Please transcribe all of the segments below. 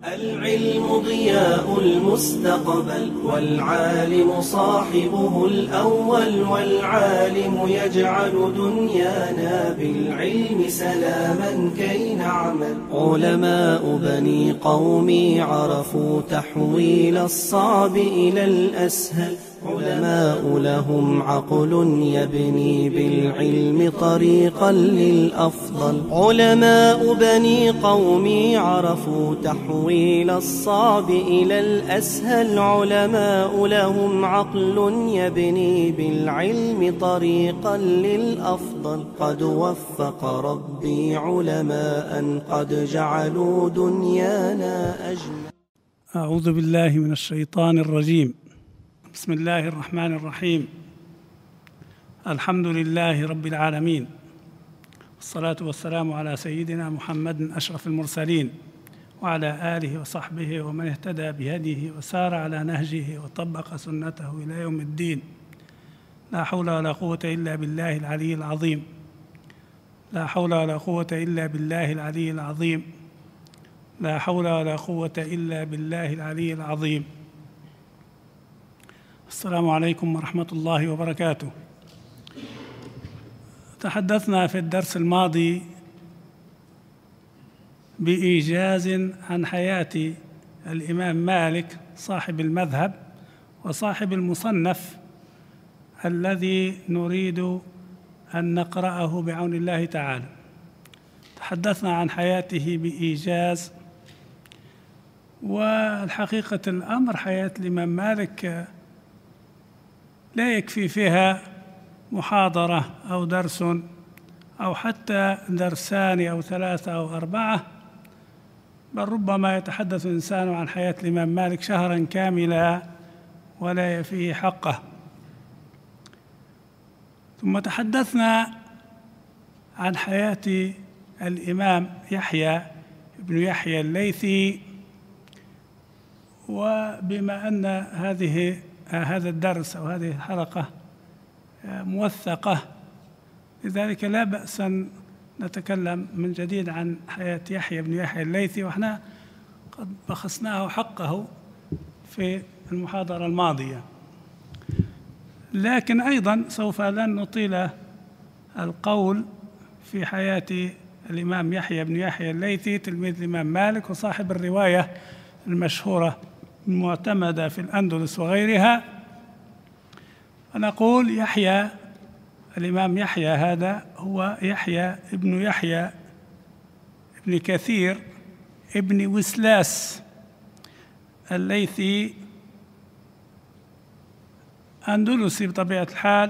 العلم ضياء المستقبل، والعالم صاحبه الأول، والعالم يجعل دنيانا بالعلم سلاما كي نعمل. علماء بني قومي عرفوا تحويل الصعب إلى الأسهل، علماء لهم عقل يبني بالعلم طريقا للأفضل. علماء بني قومي عرفوا تحويل الصعب إلى الأسهل، علماء لهم عقل يبني بالعلم طريقا للأفضل. قد وفق ربي علماء قد جعلوا دنيانا أجمل. أعوذ بالله من الشيطان الرجيم. بسم الله الرحمن الرحيم. الحمد لله رب العالمين، والصلاة والسلام على سيدنا محمد أشرف المرسلين، وعلى آله وصحبه ومن اهتدى بهديه وسار على نهجه وطبق سنته إلى يوم الدين. لا حول ولا قوة إلا بالله العلي العظيم. لا حول ولا قوة إلا بالله العلي العظيم. لا حول ولا قوة إلا بالله العلي العظيم. السلام عليكم ورحمة الله وبركاته. تحدثنا في الدرس الماضي بإيجاز عن حياة الإمام مالك صاحب المذهب وصاحب المصنف الذي نريد أن نقرأه بعون الله تعالى. تحدثنا عن حياته بإيجاز، والحقيقة الأمر حياة الإمام مالك لا يكفي فيها محاضرة أو درس أو حتى درسان أو ثلاثة أو أربعة، بل ربما يتحدث الإنسان عن حياة الإمام مالك شهراً كاملا ولا يفيه حقه. ثم تحدثنا عن حياة الإمام يحيى بن يحيى الليثي، وبما أن هذا الدرس أو هذه الحلقة موثقة، لذلك لا بأس أن نتكلم من جديد عن حياة يحيى بن يحيى الليثي، وإحنا قد بخسناه حقه في المحاضرة الماضية. لكن أيضا سوف لن نطيل القول في حياة الإمام يحيى بن يحيى الليثي تلميذ الإمام مالك وصاحب الرواية المشهورة المعتمدة في الأندلس وغيرها. فنقول يحيى الإمام يحيى هذا هو يحيى ابن يحيى ابن كثير ابن وسلاس الليثي، أندلسي بطبيعة الحال.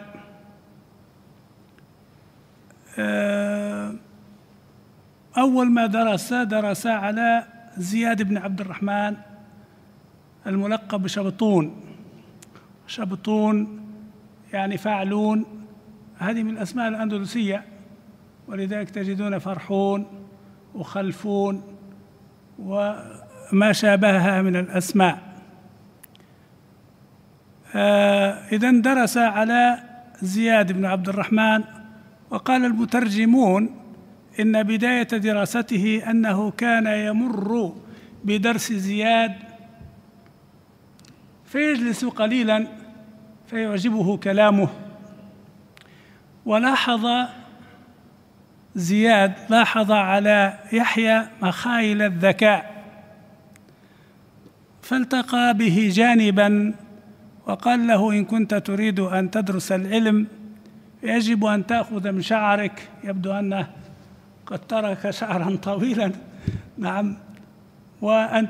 أول ما درس على زياد بن عبد الرحمن الملقب بشبطون. شبطون يعني فعلون، هذه من الأسماء الأندلسية، ولذلك تجدون فرحون وخلفون وما شابهها من الأسماء. إذن درس على زياد بن عبد الرحمن، وقال المترجمون إن بداية دراسته أنه كان يمر بدرس زياد فيجلس قليلاً فيعجبه كلامه، زياد لاحظ على يحيى مخايل الذكاء، فالتقى به جانباً وقال له: إن كنت تريد أن تدرس العلم يجب أن تأخذ من شعرك، يبدو أنه قد ترك شعراً طويلاً، نعم، وأن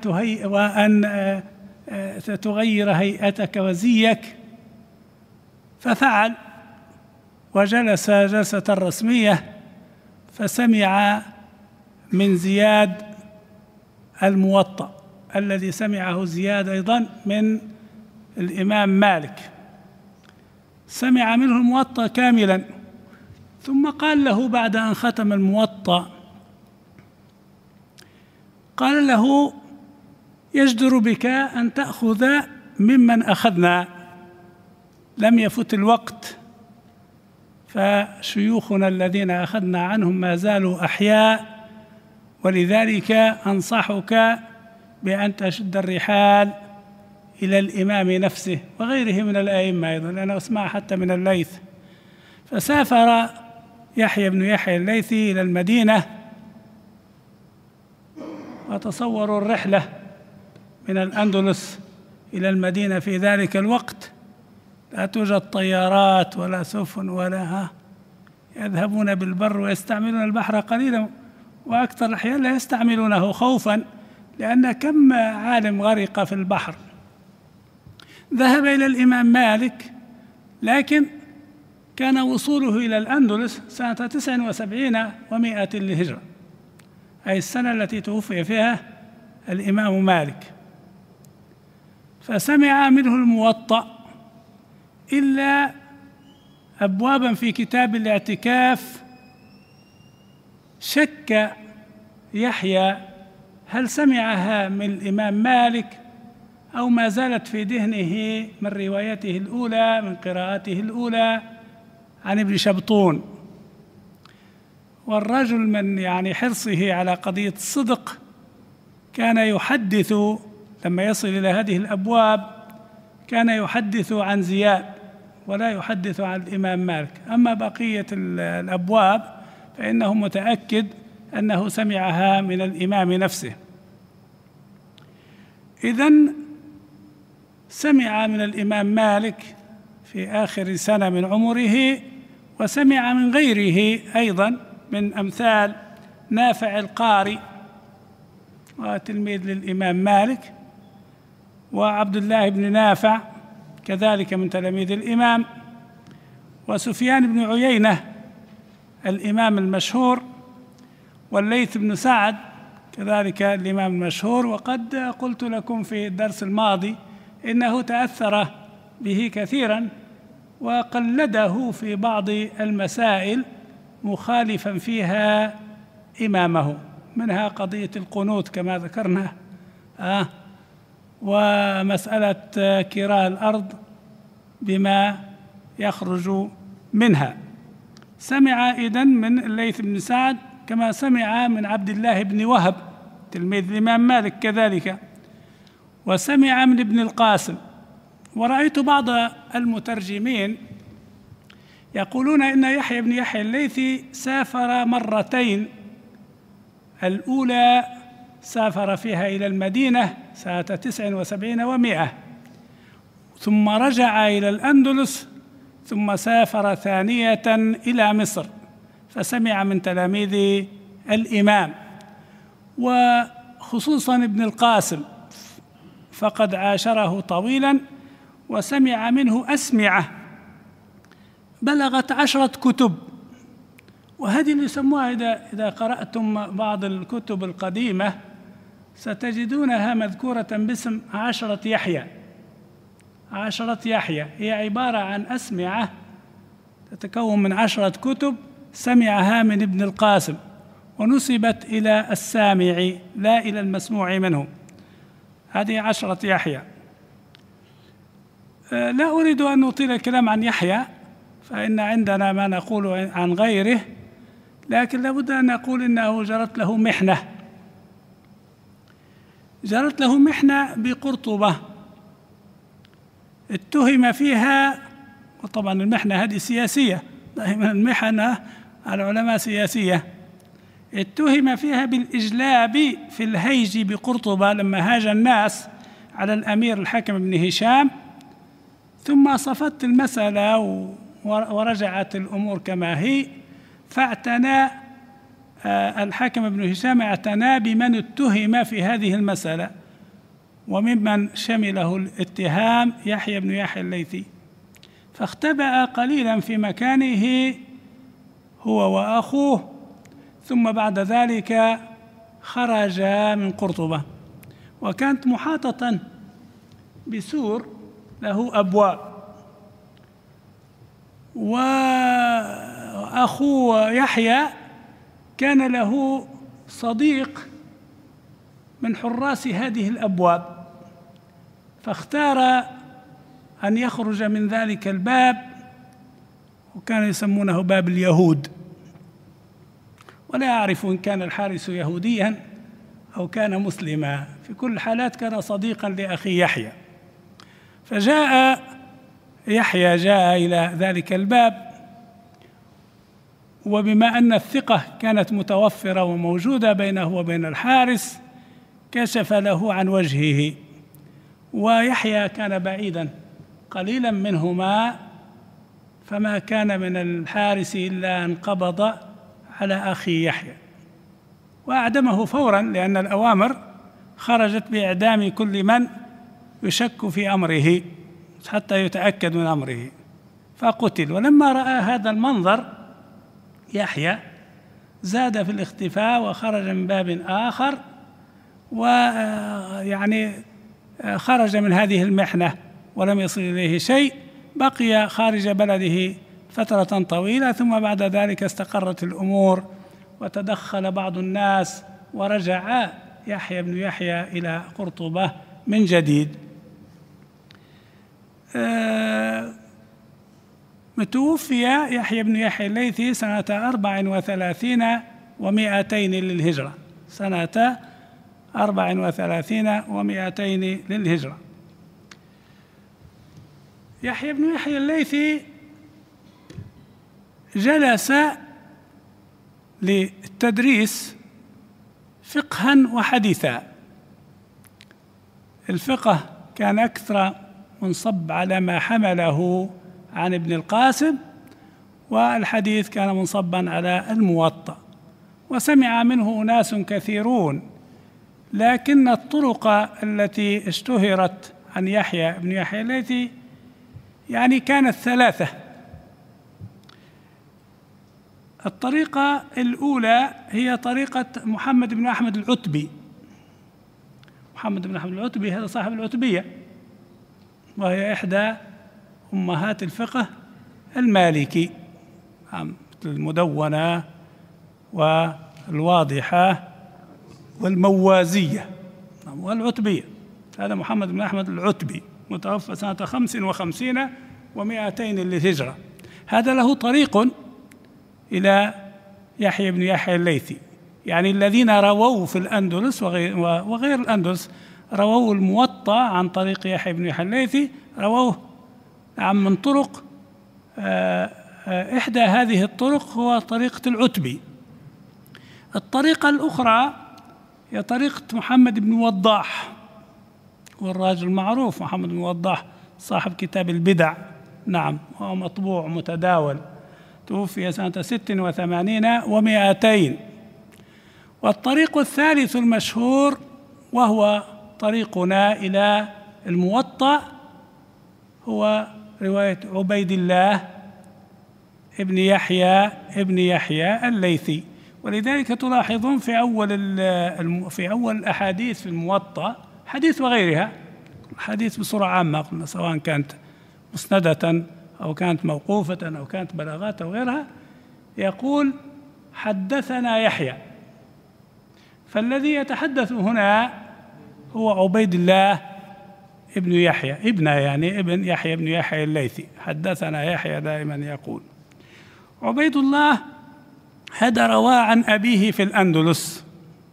تغير هيئتك وزيك. ففعل وجلس جلسة رسمية، فسمع من زياد الموطأ الذي سمعه زياد أيضا من الإمام مالك، سمع منه الموطأ كاملا. ثم قال له بعد أن ختم الموطأ، قال له: يجدر بك أن تأخذ ممن أخذنا، لم يفت الوقت، فشيوخنا الذين أخذنا عنهم ما زالوا أحياء، ولذلك أنصحك بأن تشد الرحال إلى الإمام نفسه وغيره من الأئمة أيضا، لأنه اسمع حتى من الليث. فسافر يحيى بن يحيى الليثي إلى المدينة، وتصوروا الرحلة من الأندلس إلى المدينة في ذلك الوقت، لا توجد طيارات ولا سفن ولا يذهبون بالبر ويستعملون البحر قليلا، وأكثر الأحيان لا يستعملونه خوفا، لأن كم عالم غرق في البحر. ذهب إلى الإمام مالك، لكن كان وصوله إلى الأندلس سنة 79 و100 للهجرة، أي السنة التي توفي فيها الإمام مالك. فسمع منه الموطأ إلا أبوابا في كتاب الاعتكاف. شك يحيى هل سمعها من الإمام مالك أو ما زالت في ذهنه من روايته الأولى، من قراءته الأولى عن ابن شبطون. والرجل من حرصه على قضية الصدق كان يحدث، لما يصل إلى هذه الأبواب كان يحدث عن زياد ولا يحدث عن الإمام مالك. أما بقية الأبواب فإنه متأكد أنه سمعها من الإمام نفسه. إذن سمع من الإمام مالك في آخر سنة من عمره، وسمع من غيره أيضا من أمثال نافع القاري وتلميذ للإمام مالك، وعبد الله بن نافع كذلك من تلاميذ الإمام، وسفيان بن عيينة الإمام المشهور، والليث بن سعد كذلك الإمام المشهور. وقد قلت لكم في الدرس الماضي إنه تأثر به كثيرا وقلده في بعض المسائل مخالفا فيها إمامه، منها قضية القنوت كما ذكرنا، ومسألة كراء الأرض بما يخرج منها. سمع إذن من الليث بن سعد، كما سمع من عبد الله بن وهب تلميذ الإمام مالك كذلك، وسمع من ابن القاسم. ورأيت بعض المترجمين يقولون إن يحيى بن يحيى الليثي سافر مرتين، الأولى سافر فيها إلى المدينة سنة 79 و100، ثم رجع إلى الأندلس، ثم سافر ثانية إلى مصر فسمع من تلاميذ الإمام، وخصوصا ابن القاسم فقد عاشره طويلا وسمع منه أسمعة بلغت 10 كتب. وهذه اللي يسموها إذا قرأتم بعض الكتب القديمة ستجدونها مذكورة باسم 10 يحيى. 10 يحيى هي عبارة عن أسمعة تتكون من 10 كتب سمعها من ابن القاسم، ونسبت إلى السامع لا إلى المسموع منه. هذه 10 يحيى. لا أريد أن أطيل الكلام عن يحيى، فإن عندنا ما نقول عن غيره، لكن لابد أن نقول إنه جرت له محنة. جرت له محنة بقرطبة اتهم فيها، وطبعا المحنة هذه سياسية، دائما المحنة على العلماء سياسية. اتهم فيها بالإجلاب في الهيج بقرطبة لما هاج الناس على الأمير الحكم بن هشام، ثم صفت المسألة ورجعت الأمور كما هي، فاعتنى الحكم بن هشام اعتنى بمن اتهم في هذه المسألة، وممن شمله الاتهام يحيى بن يحيى الليثي، فاختبأ قليلا في مكانه هو وأخوه، ثم بعد ذلك خرج من قرطبة، وكانت محاطة بسور له أبواب. وأخو يحيى كان له صديق من حراس هذه الأبواب، فاختار أن يخرج من ذلك الباب، وكانوا يسمونه باب اليهود، ولا أعرف إن كان الحارس يهوديا أو كان مسلما، في كل الحالات كان صديقا لأخي يحيى. فجاء يحيى إلى ذلك الباب، وبما أن الثقة كانت متوفرة وموجودة بينه وبين الحارس كشف له عن وجهه، ويحيى كان بعيدا قليلا منهما، فما كان من الحارس إلا أن قبض على أخي يحيى وأعدمه فورا، لأن الأوامر خرجت بإعدام كل من يشك في أمره حتى يتأكد من أمره، فقتل. ولما رأى هذا المنظر يحيى زاد في الاختفاء وخرج من باب آخر، ويعني خرج من هذه المحنة ولم يصل إليه شيء، بقي خارج بلده فترة طويلة، ثم بعد ذلك استقرت الأمور وتدخل بعض الناس ورجع يحيى بن يحيى إلى قرطبة من جديد. توفي يحيى بن يحيى الليثي سنة 34 و200 للهجرة، سنة 34 و200 للهجرة. يحيى بن يحيى الليثي جلس للتدريس فقها وحديثا. الفقه كان أكثر منصب على ما حمله عن ابن القاسم، والحديث كان منصبا على الموطأ، وسمع منه أناس كثيرون، لكن الطرق التي اشتهرت عن يحيى بن يحيى الليثي يعني كانت ثلاثة. الطريقة الأولى هي طريقة محمد بن أحمد العتبي. محمد بن أحمد العتبي هذا صاحب العتبية، وهي إحدى أمهات الفقه المالكي، مثل المدونة والواضحة والموازية والعتبية. هذا محمد بن أحمد العتبي متوفى سنة 55 و200 للهجرة. هذا له طريق إلى يحيى بن يحيى الليثي، يعني الذين رووا في الأندلس وغير الأندلس رووا الموطأ عن طريق يحيى بن يحيى الليثي، رووه من طرق. إحدى هذه الطرق هو طريقة العتبي. الطريقة الأخرى هي طريقة محمد بن وضاح، والراجل المعروف محمد بن وضاح صاحب كتاب البدع، نعم، وهو مطبوع متداول، توفي سنة 86 و200. والطريق الثالث المشهور وهو طريقنا إلى الموطأ هو رواية عبيد الله ابن يحيى الليثي. ولذلك تلاحظون في أول الأحاديث في الموطأ، حديث وغيرها، حديث بصورة عامة قلنا، سواء كانت مسندة أو كانت موقوفة أو كانت بلاغات أو غيرها، يقول حدثنا يحيى، فالذي يتحدث هنا هو عبيد الله ابن يحيى، ابن يحيى بن يحيى الليثي. حدثنا يحيى دائما يقول. عبيد الله هذا روى عن أبيه في الأندلس.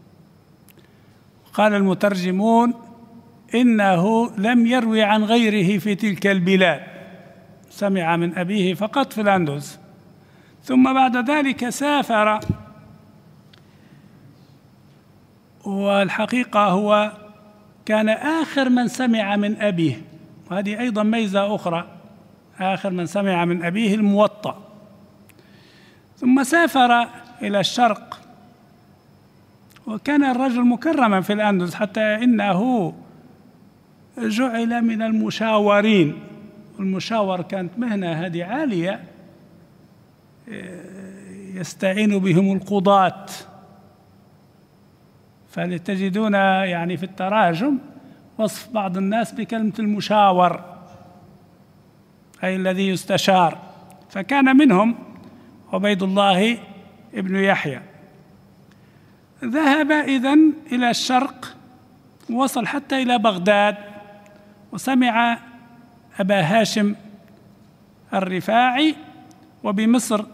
قال المترجمون إنه لم يروي عن غيره في تلك البلاد، سمع من أبيه فقط في الأندلس، ثم بعد ذلك سافر. والحقيقة هو كان آخر من سمع من أبيه، وهذه أيضا ميزة أخرى، آخر من سمع من أبيه الموطأ. ثم سافر إلى الشرق، وكان الرجل مكرما في الأندلس حتى إنه جعل من المشاورين. المشاور كانت مهنة هذه عالية يستعين بهم القضاة، فلتجدون يعني في التراجم وصف بعض الناس بكلمة المشاور، أي الذي يستشار، فكان منهم عبيد الله ابن يحيى. ذهب إذن إلى الشرق، وصل حتى إلى بغداد، وسمع أبا هاشم الرفاعي، وبمصر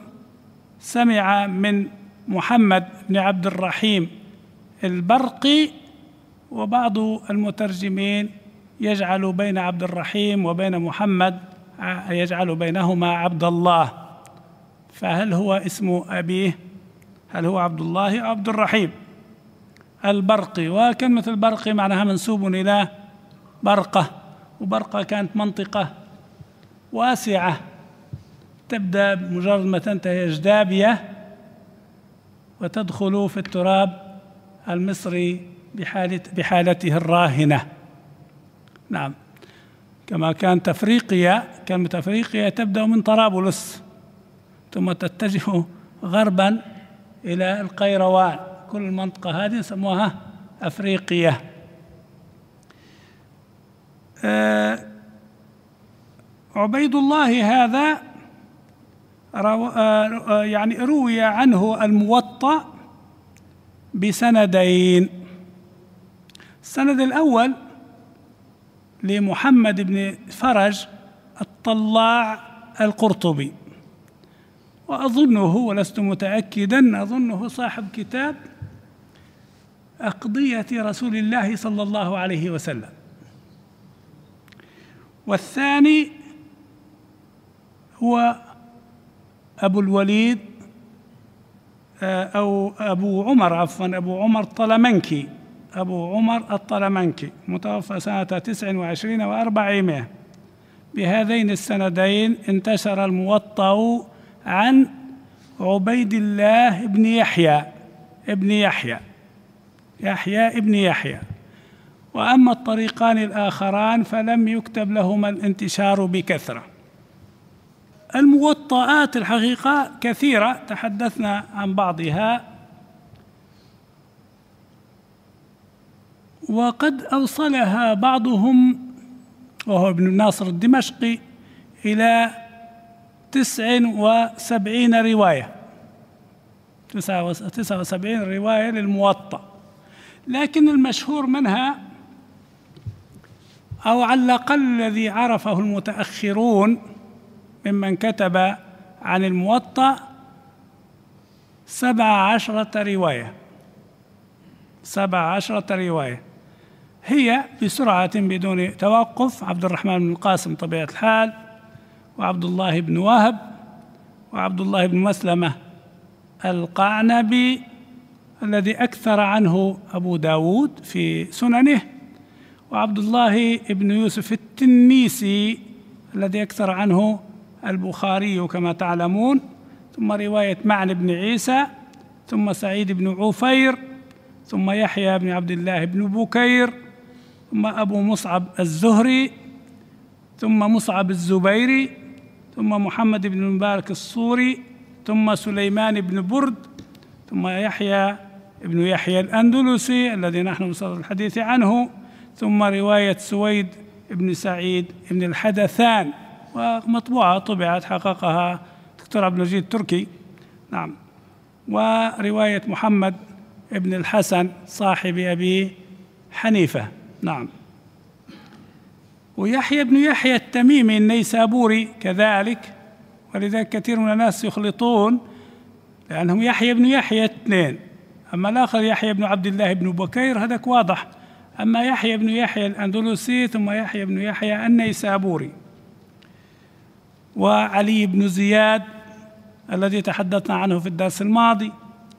سمع من محمد بن عبد الرحيم البرقي، وبعض المترجمين يجعل بين عبد الرحيم وبين محمد يجعل بينهما عبد الله، فهل هو اسم أبيه؟ هل هو عبد الله أو عبد الرحيم؟ البرقي، وكلمة البرقي معناها منسوب إلى برقة، وبرقة كانت منطقة واسعة تبدأ بمجرد ما تنتهي أجدابية وتدخل في التراب المصري بحالته الراهنة. نعم، كما كان تفريقيا، كلمة أفريقيا تبدأ من طرابلس ثم تتجه غربا إلى القيروان، كل المنطقة هذه سموها أفريقيا. عبيد الله هذا يعني روي عنه الموطأ بسندين. السند الأول لمحمد بن فرج الطلاع القرطبي، وأظنه ولست متأكدا، أظنه صاحب كتاب أقضية رسول الله صلى الله عليه وسلم. والثاني هو أبو الوليد أو أبو عمر، عفوا أبو عمر الطلمنكي، أبو عمر الطلمنكي متوفى سنة 29 و400. بهذين السندين انتشر الموطأ عن عبيد الله بن يحيى ابن يحيى. وأما الطريقان الآخران فلم يكتب لهما الانتشار بكثرة. الموطئات الحقيقة كثيرة، تحدثنا عن بعضها، وقد أوصلها بعضهم وهو ابن الناصر الدمشقي إلى 79 رواية، 79 رواية للموطأ، لكن المشهور منها أو على الأقل الذي عرفه المتأخرون ممن كتب عن الموطأ 17 رواية. 17 رواية هي بسرعة بدون توقف: عبد الرحمن بن القاسم طبيعة الحال، وعبد الله بن وهب، وعبد الله بن مسلمة القعنبي الذي أكثر عنه أبو داود في سننه، وعبد الله بن يوسف التنيسي الذي أكثر عنه البخاري كما تعلمون، ثم رواية معن بن عيسى، ثم سعيد بن عفير، ثم يحيى بن عبد الله بن بكير، ثم أبو مصعب الزهري، ثم مصعب الزبيري، ثم محمد بن المبارك الصوري، ثم سليمان بن برد، ثم يحيى بن يحيى الأندلسي الذي نحن بصدد الحديث عنه، ثم رواية سويد بن سعيد بن الحدثان، ومطبوعة طبعت حققها دكتور عبد المجيد التركي. نعم. ورواية محمد بن الحسن صاحب أبي حنيفة. نعم. ويحيى بن يحيى التميمي النيسابوري كذلك، ولذلك كثير من الناس يخلطون لأنهم يحيى بن يحيى اثنين، أما الآخر يحيى بن عبد الله بن بكير هذاك واضح، أما يحيى بن يحيى الأندلسي ثم يحيى بن يحيى النيسابوري. وعلي بن زياد الذي تحدثنا عنه في الدرس الماضي،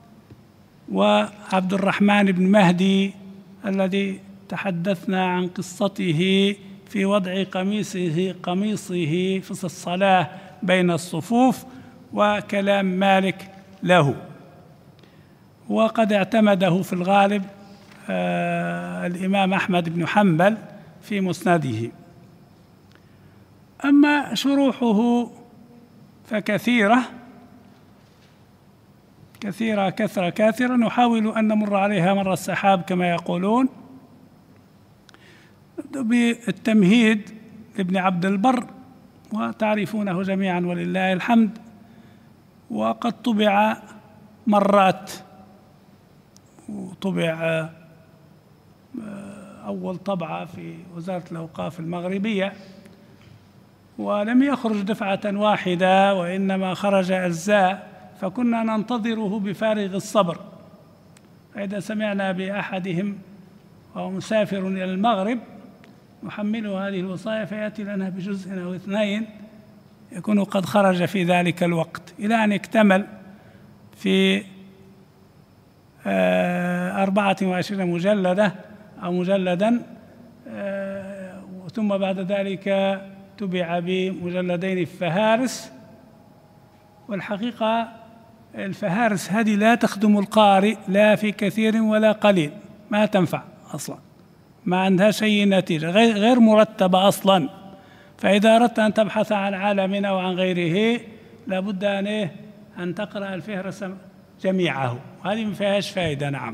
وعبد الرحمن بن مهدي الذي تحدثنا عن قصته في وضع قميصه في الصلاة بين الصفوف، وكلام مالك له، وقد اعتمده في الغالب الإمام أحمد بن حنبل في مسنده. أما شروحه فكثيرة كثرة نحاول أن نمر عليها مر السحاب كما يقولون. بالتمهيد لابن عبد البر، وتعرفونه جميعا ولله الحمد، وقد طبع مرات، وطبع أول طبعة في وزارة الأوقاف المغربية، ولم يخرج دفعة واحدة وإنما خرج أجزاء، فكنا ننتظره بفارغ الصبر، فإذا سمعنا بأحدهم وهو مسافر إلى المغرب نحمله هذه الوصايا فيأتي لنا بجزء أو اثنين يكون قد خرج في ذلك الوقت، إلى أن اكتمل في 24 مجلدة أو مجلدا، ثم بعد ذلك تبع بمجلدين في فهارس. والحقيقة الفهارس هذه لا تخدم القارئ لا في كثير ولا قليل، ما تنفع أصلا، ما عندها شيء نتيجة، غير مرتبة أصلا. فإذا أردت أن تبحث عن عالم أو عن غيره لابد أن تقرأ الفهرس جميعه، وهذه ما فيهاش فائدة. نعم.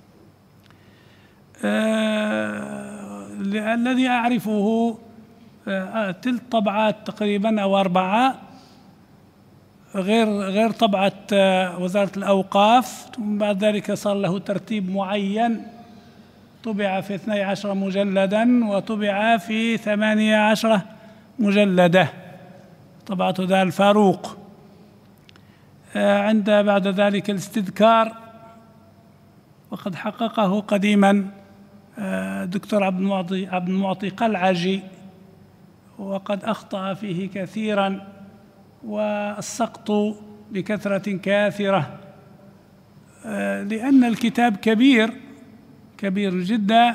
الذي أعرفه تلك طبعات تقريبا أو 4 غير طبعة وزارة الأوقاف، ثم بعد ذلك صار له ترتيب معين، طبع في 12 مجلدا وطبع في 18 مجلدة، طبعة ذا الفاروق. عند بعد ذلك الاستذكار، وقد حققه قديما دكتور عبد المعطي قلعجي، وقد أخطأ فيه كثيرا، والسقط بكثرة كاثرة، لأن الكتاب كبير جدا،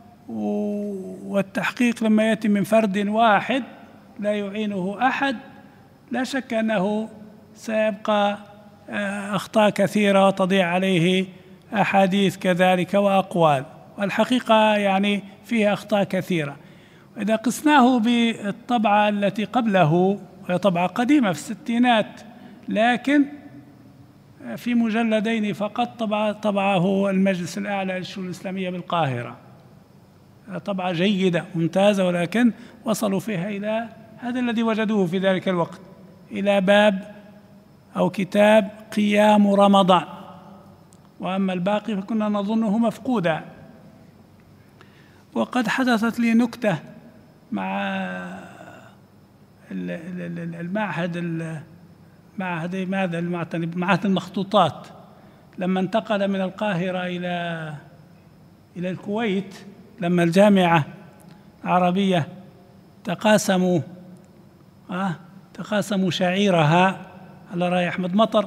والتحقيق لما يأتي من فرد واحد لا يعينه أحد لا شك أنه سيبقى أخطاء كثيرة وتضيع عليه أحاديث كذلك وأقوال، والحقيقة يعني فيها أخطاء كثيرة. وإذا قسناه بالطبعة التي قبله، وهي طبعة قديمة في الستينات لكن في مجلدين فقط، طبعه المجلس الأعلى للشؤون الإسلامية بالقاهرة، طبعة جيدة ممتازة، ولكن وصلوا فيها إلى هذا الذي وجدوه في ذلك الوقت، إلى باب أو كتاب قيام رمضان، وأما الباقي فكنا نظنه مفقودا. وقد حدثت لي نكتة مع معهد المخطوطات، لما انتقل من القاهرة إلى الكويت، لما الجامعة العربية تقاسموا شعيرها على رأي أحمد مطر،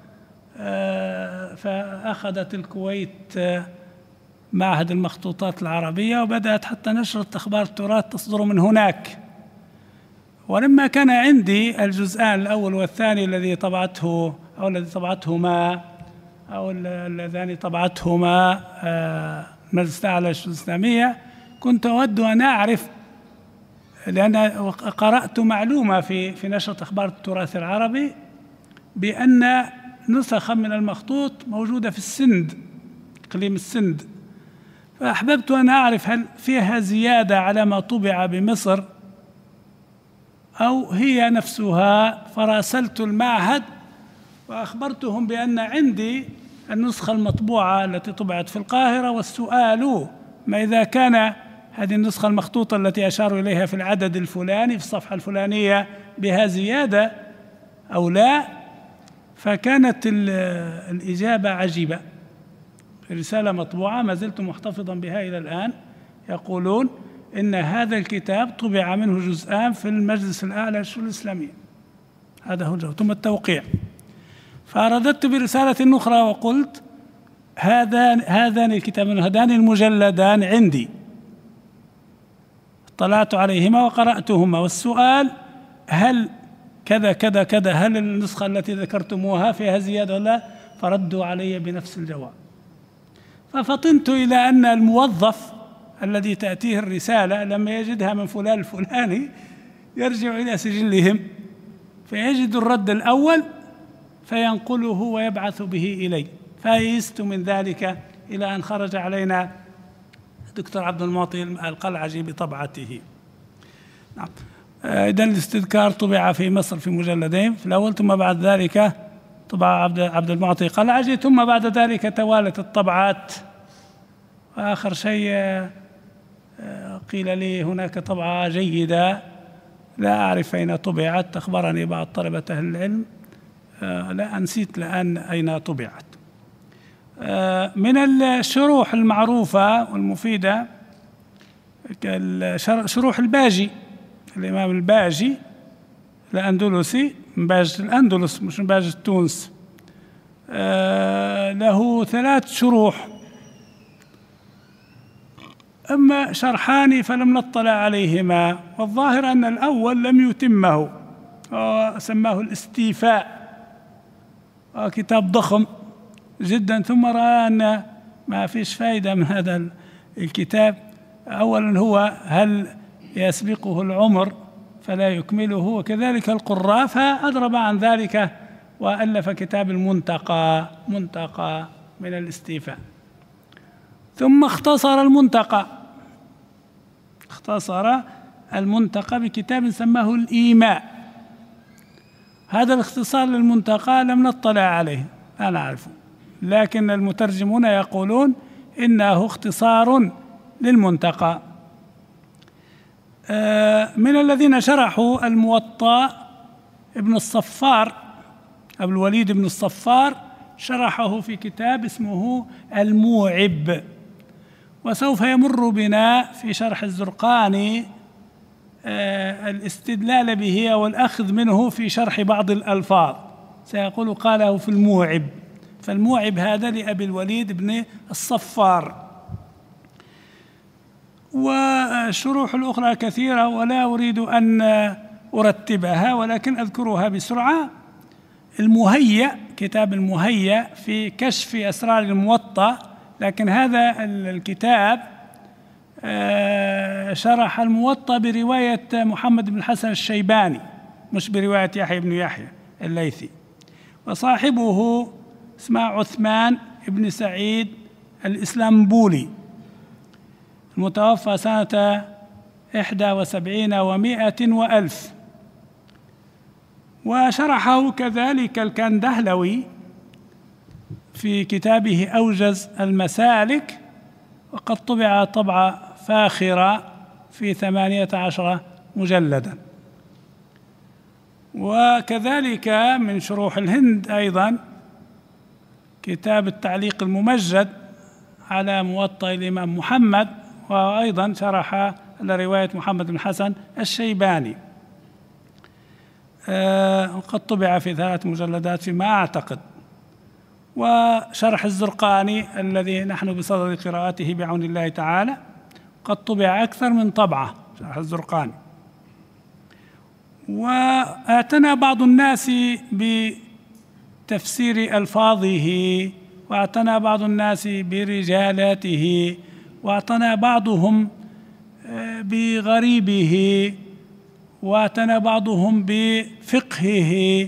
فأخذت الكويت معهد المخطوطات العربية، وبدأت حتى نشرة أخبار التراث تصدر من هناك. ولما كان عندي الجزءان الأول والثاني الذي طبعتهما اللذان طبعتهما المجلس الأعلى للشؤون الإسلامية، كنت أود أن أعرف، لأن قرأت معلومة في نشرة أخبار التراث العربي بأن نسخا من المخطوط موجودة في السند، إقليم السند، فأحببت أن أعرف هل فيها زيادة على ما طبع بمصر أو هي نفسها. فراسلت المعهد وأخبرتهم بأن عندي النسخة المطبوعة التي طبعت في القاهرة، والسؤال ما إذا كان هذه النسخة المخطوطة التي أشاروا إليها في العدد الفلاني في الصفحة الفلانية بها زيادة أو لا. فكانت الإجابة عجيبة، رسالة مطبوعة ما زلت محتفظا بها إلى الآن، يقولون إن هذا الكتاب طبع منه جزءان في المجلس الأعلى للشؤون الإسلامية، هذا هو الجواب، ثم التوقيع. فأرددت برسالة أخرى وقلت هذان الكتابان، هذان المجلدان عندي، اطلعت عليهما وقرأتهما، والسؤال هل كذا كذا كذا، هل النسخة التي ذكرتموها فيها زيادة ولا؟ فردوا علي بنفس الجواب. ففطنت إلى أن الموظف الذي تأتيه الرسالة لما يجدها من فلان الفلاني يرجع إلى سجلهم فيجد الرد الأول فينقله ويبعث به إلي. فأيست من ذلك إلى أن خرج علينا الدكتور عبد المعطي القلعجي بطبعته. نعم. إذن الاستذكار طبع في مصر في مجلدين في الأول، ثم بعد ذلك طبع عبد المعطي قلعجي، ثم بعد ذلك توالت الطبعات. وآخر شيء قيل لي هناك طبعة جيدة لا أعرف أين طبعت، أخبرني بعض طلبة أهل العلم، لا أنسيت الآن أين طبعت. من الشروح المعروفة والمفيدة شروح الباجي، الإمام الباجي الأندلسي، من باجة الأندلس مش من باجة تونس. له 3 شروح، أما شرحان فلم نطلع عليهما، والظاهر أن الأول لم يتمه وسماه الاستيفاء، كتاب ضخم جدا، ثم رأى أن ما فيش فائدة من هذا الكتاب. أولا هو هل يسبقه العمر فلا يكمله، وكذلك القراء، فأضرب عن ذلك وألف كتاب المنتقى، منتقى من الاستيفاء. ثم اختصر المنتقى بكتاب سماه الإيماء. هذا الاختصار للمنتقى لم نطلع عليه، لا نعرفه، لكن المترجمون يقولون إنه اختصار للمنتقى. من الذين شرحوا الموطأ ابن الصفار، أبو الوليد بن الصفار، شرحه في كتاب اسمه الموعب، وسوف يمر بنا في شرح الزرقاني الاستدلال به والأخذ منه في شرح بعض الألفاظ، سيقول قاله في الموعب، فالموعب هذا لأبي الوليد بن الصفار. والشروح الأخرى كثيرة ولا أريد أن أرتبها، ولكن أذكرها بسرعة. المهيأ، كتاب المهيأ في كشف أسرار الموطأ، لكن هذا الكتاب شرح الموطأ برواية محمد بن الحسن الشيباني، مش برواية يحيى بن يحيى الليثي، وصاحبه اسمه عثمان بن سعيد الإسلامبولي، المتوفى سنة 71 و100 وألف. وشرحه كذلك الكندهلوي في كتابه أوجز المسالك، وقد طبع طبعة فاخرة في 18 مجلدا. وكذلك من شروح الهند أيضا كتاب التعليق الممجد على موطأ الإمام محمد، وأيضا شرح على رواية محمد بن حسن الشيباني، وقد طبع في 3 مجلدات فيما أعتقد. وشرح الزرقاني الذي نحن بصدد قراءته بعون الله تعالى، قد طبع أكثر من طبعة شرح الزرقاني. واعتنى بعض الناس بتفسير ألفاظه، واعتنى بعض الناس برجالاته، واعتنى بعضهم بغريبه، واعتنى بعضهم بفقهه،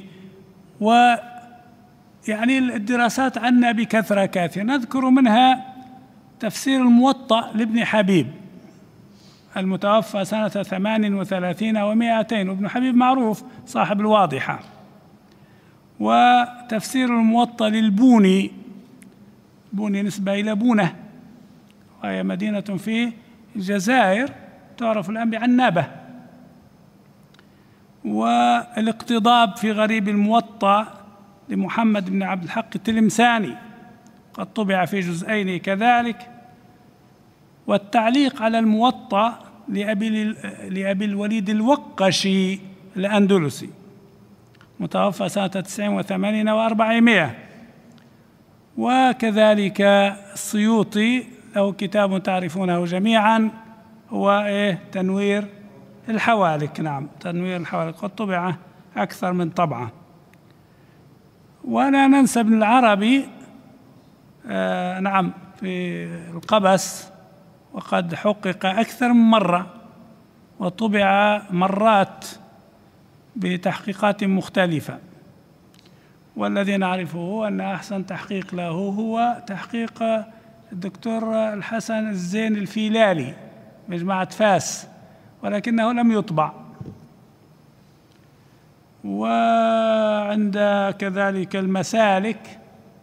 ويعني الدراسات عنا بكثرة كافية. نذكر منها تفسير الموطأ لابن حبيب المتوفى سنة 38 و200، وابن حبيب معروف صاحب الواضحة. وتفسير الموطأ للبوني، بوني نسبة إلى بونة، وهي مدينة في الجزائر تعرف الآن بعنابة. والاقتضاب في غريب الموطأ لمحمد بن عبد الحق التلمساني، قد طبع في جزئين كذلك. والتعليق على الموطأ لأبي الوليد الوقشي الأندلسي، متوفى سنة 89 و400. وكذلك السيوطي له كتاب تعرفونه جميعا، هو تنوير الحوالك، نعم تنوير الحوالك، قد طبع أكثر من طبعة. ولا ننسى ابن العربي، نعم في القبس، وقد حقق أكثر من مرة وطبع مرات بتحقيقات مختلفة. والذي نعرفه أن أحسن تحقيق له هو تحقيق الدكتور الحسن الزين الفيلالي مجمعة فاس، ولكنه لم يطبع. وعند كذلك المسالك،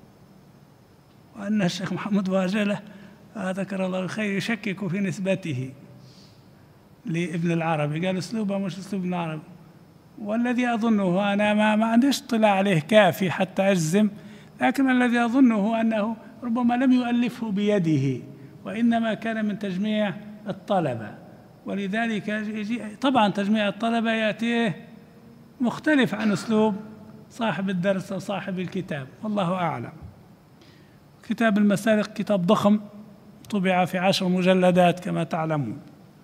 وأن الشيخ محمد واجلة ذكر الله الخير يشكك في نسبته لابن العربي، قال أسلوبه مش أسلوب ابن العربي. والذي أظنه، أنا ما عنديش اطلاع عليه كافي حتى أجزم، لكن الذي أظنه أنه ربما لم يؤلفه بيده، وإنما كان من تجميع الطلبة. ولذلك طبعا تجميع الطلبة يأتيه مختلف عن أسلوب صاحب الدرس أو صاحب الكتاب، والله أعلم. كتاب المسالك كتاب ضخم، طبع في 10 مجلدات كما تعلمون.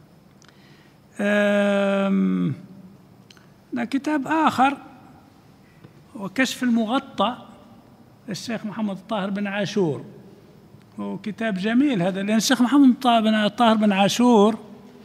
كتاب آخر وكشف المغطى للشيخ محمد الطاهر بن عاشور، هو كتاب جميل هذا، لأن الشيخ محمد الطاهر بن عاشور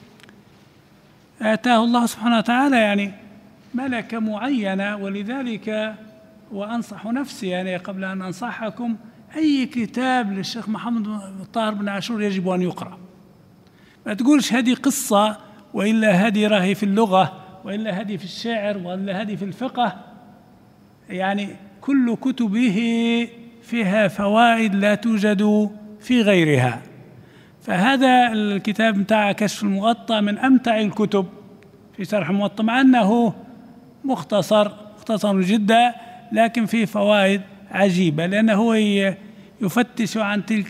آتاه الله سبحانه وتعالى يعني ملكة معينة، ولذلك وأنصح نفسي يعني قبل أن أنصحكم، أي كتاب للشيخ محمد الطاهر بن عاشور يجب أن يقرأ. ما تقولش هذه قصة، وإلا هذه راهي في اللغة، وإلا هذه في الشعر، وإلا هذه في الفقه. يعني كل كتبه فيها فوائد لا توجد في غيرها. فهذا الكتاب متاع كشف المغطى من أمتع الكتب في شرح الموطأ، مع أنه مختصر جدا، لكن فيه فوائد عجيبة، لأنه هو يفتش عن تلك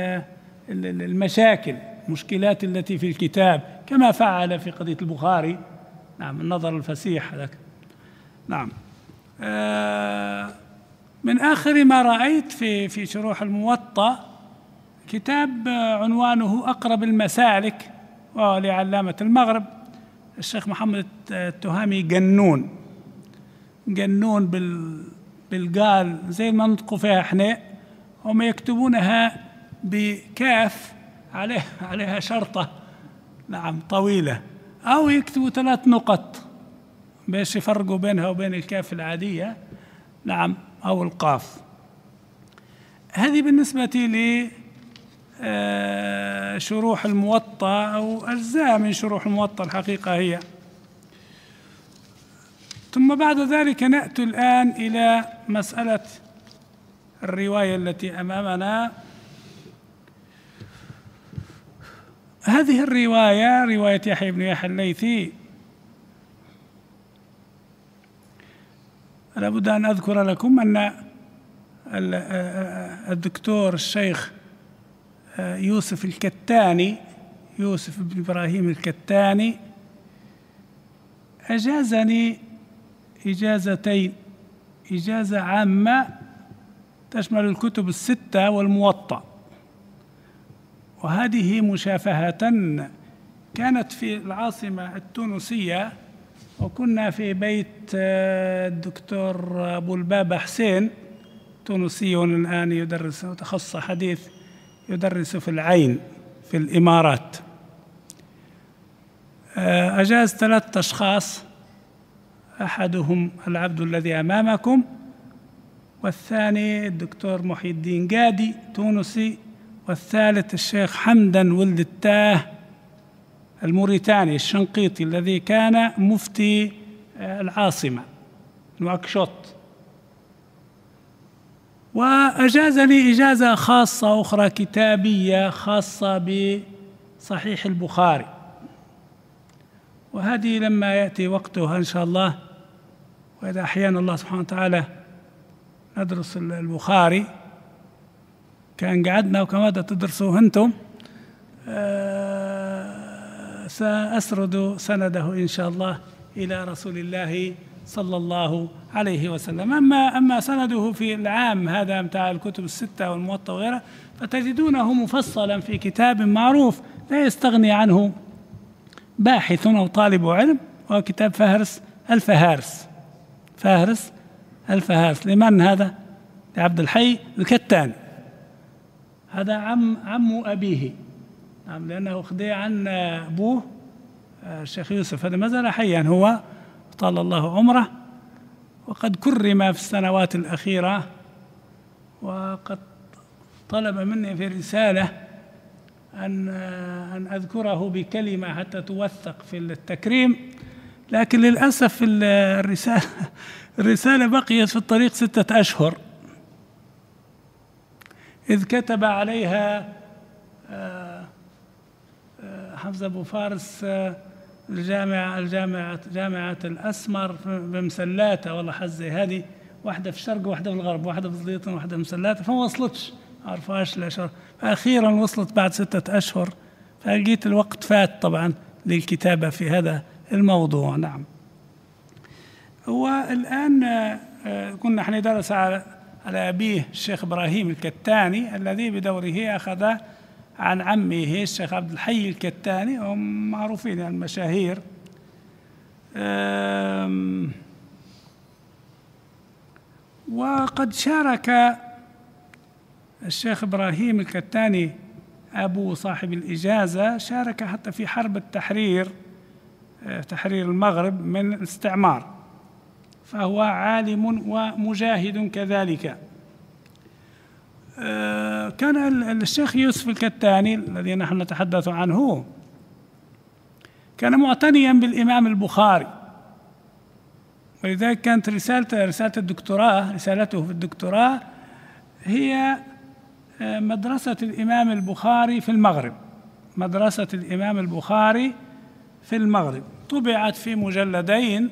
المشكلات التي في الكتاب، كما فعل في قضية البخاري. نعم، النظر الفسيح هذاك. نعم. من آخر ما رأيت في شروح الموطأ كتاب عنوانه أقرب المسالك، وهو لعلامة المغرب الشيخ محمد التهامي جنون بالقال زي ما نطقوا فيها احنا، هم يكتبونها بكاف عليها شرطة نعم طويلة، أو يكتبوا 3 نقط باش يفرقوا بينها وبين الكاف العادية، نعم، أو القاف. هذه بالنسبة لي شروح الموطأ أو أجزاء من شروح الموطأ الحقيقة هي. ثم بعد ذلك نأتي الآن إلى مسألة الرواية التي أمامنا. هذه الرواية رواية يحيى بن يحيى الليثي. لابد أن أذكر لكم أن الدكتور الشيخ يوسف بن إبراهيم الكتاني أجازني إجازتين، إجازة عامة تشمل الكتب ال6 والموطأ، وهذه مشافهة كانت في العاصمة التونسية، وكنا في بيت الدكتور أبو البابا حسين، تونسي الآن يدرس تخصص حديث، يدرس في العين في الإمارات. أجاز 3 أشخاص، أحدهم العبد الذي أمامكم، والثاني الدكتور محي الدين قادي تونسي، والثالث الشيخ حمدان ولد التاه الموريتاني الشنقيطي الذي كان مفتي العاصمة نواكشوط. وأجاز لي إجازة خاصة أخرى كتابية خاصة بصحيح البخاري، وهذه لما يأتي وقتها إن شاء الله، وإذا أحيانا الله سبحانه وتعالى ندرس البخاري، كان قعدنا وكما تدرسوه أنتم، سأسرد سنده إن شاء الله إلى رسول الله صلى الله عليه وسلم. أما سنده في العام هذا متاع الكتب ال6 والموطأ وغيرها، فتجدونه مفصلا في كتاب معروف لا يستغني عنه باحث أو طالب علم، وهو كتاب فهرس الفهارس. لمن هذا؟ لعبد الحي الكتاني، هذا عم أبيه، نعم، لأنه خدي عن أبوه الشيخ يوسف، هذا ما زال حيا هو طال الله عمره، وقد كرم في السنوات الأخيرة، وقد طلب مني في رسالة أن أذكره بكلمة حتى توثق في التكريم، لكن للأسف الرسالة بقيت في الطريق 6 أشهر، إذ كتب عليها حمزة أبو فارس جامعة الأسمر بمسلاتة، والله حزة هذه، واحدة في الشرق وواحدة في الغرب، واحدة في زليطن وواحدة في مسلاتة، فما وصلتش ما عرفهاش الأشهر، فأخيرا وصلت بعد 6 أشهر، فلقيت الوقت فات طبعا للكتابة في هذا الموضوع. نعم. والآن كنا نحن ندرس على أبيه الشيخ إبراهيم الكتاني الذي بدوره أخذ عن عمه الشيخ عبد الحي الكتاني، هم معروفين يعني المشاهير. وقد شارك الشيخ إبراهيم الكتاني أبو صاحب الإجازة، شارك حتى في حرب التحرير، تحرير المغرب من الاستعمار، فهو عالم ومجاهد كذلك. كان الشيخ يوسف الكتاني الذي نحن نتحدث عنه كان معتنيا بالإمام البخاري، ولذلك كانت رسالته في الدكتوراه هي مدرسة الإمام البخاري في المغرب. مدرسة الإمام البخاري في المغرب طبعت في مجلدين،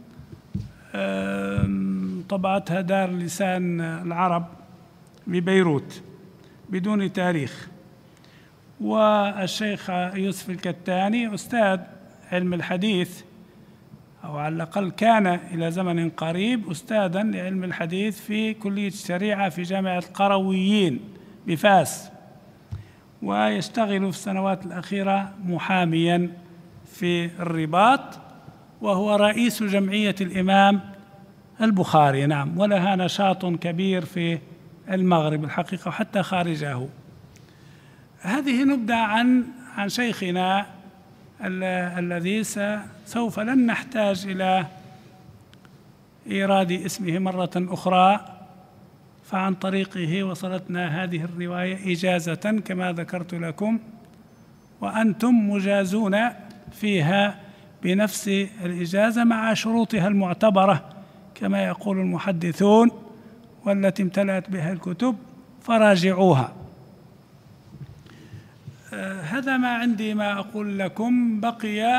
طبعتها دار لسان العرب ببيروت بدون تاريخ. والشيخ يوسف الكتاني أستاذ علم الحديث، أو على الأقل كان إلى زمن قريب أستاذاً لعلم الحديث في كلية الشريعة في جامعة القرويين بفاس، ويشتغل في السنوات الأخيرة محامياً في الرباط، وهو رئيس جمعية الإمام البخاري. نعم. ولها نشاط كبير في المغرب الحقيقة وحتى خارجه. هذه نبذة عن شيخنا الذي سوف لن نحتاج إلى إيراد اسمه مرة أخرى، فعن طريقه وصلتنا هذه الرواية إجازة كما ذكرت لكم، وأنتم مجازون فيها بنفس الإجازة مع شروطها المعتبرة كما يقول المحدثون، والتي امتلأت بها الكتب، فراجعوها. هذا ما عندي ما أقول لكم. بقي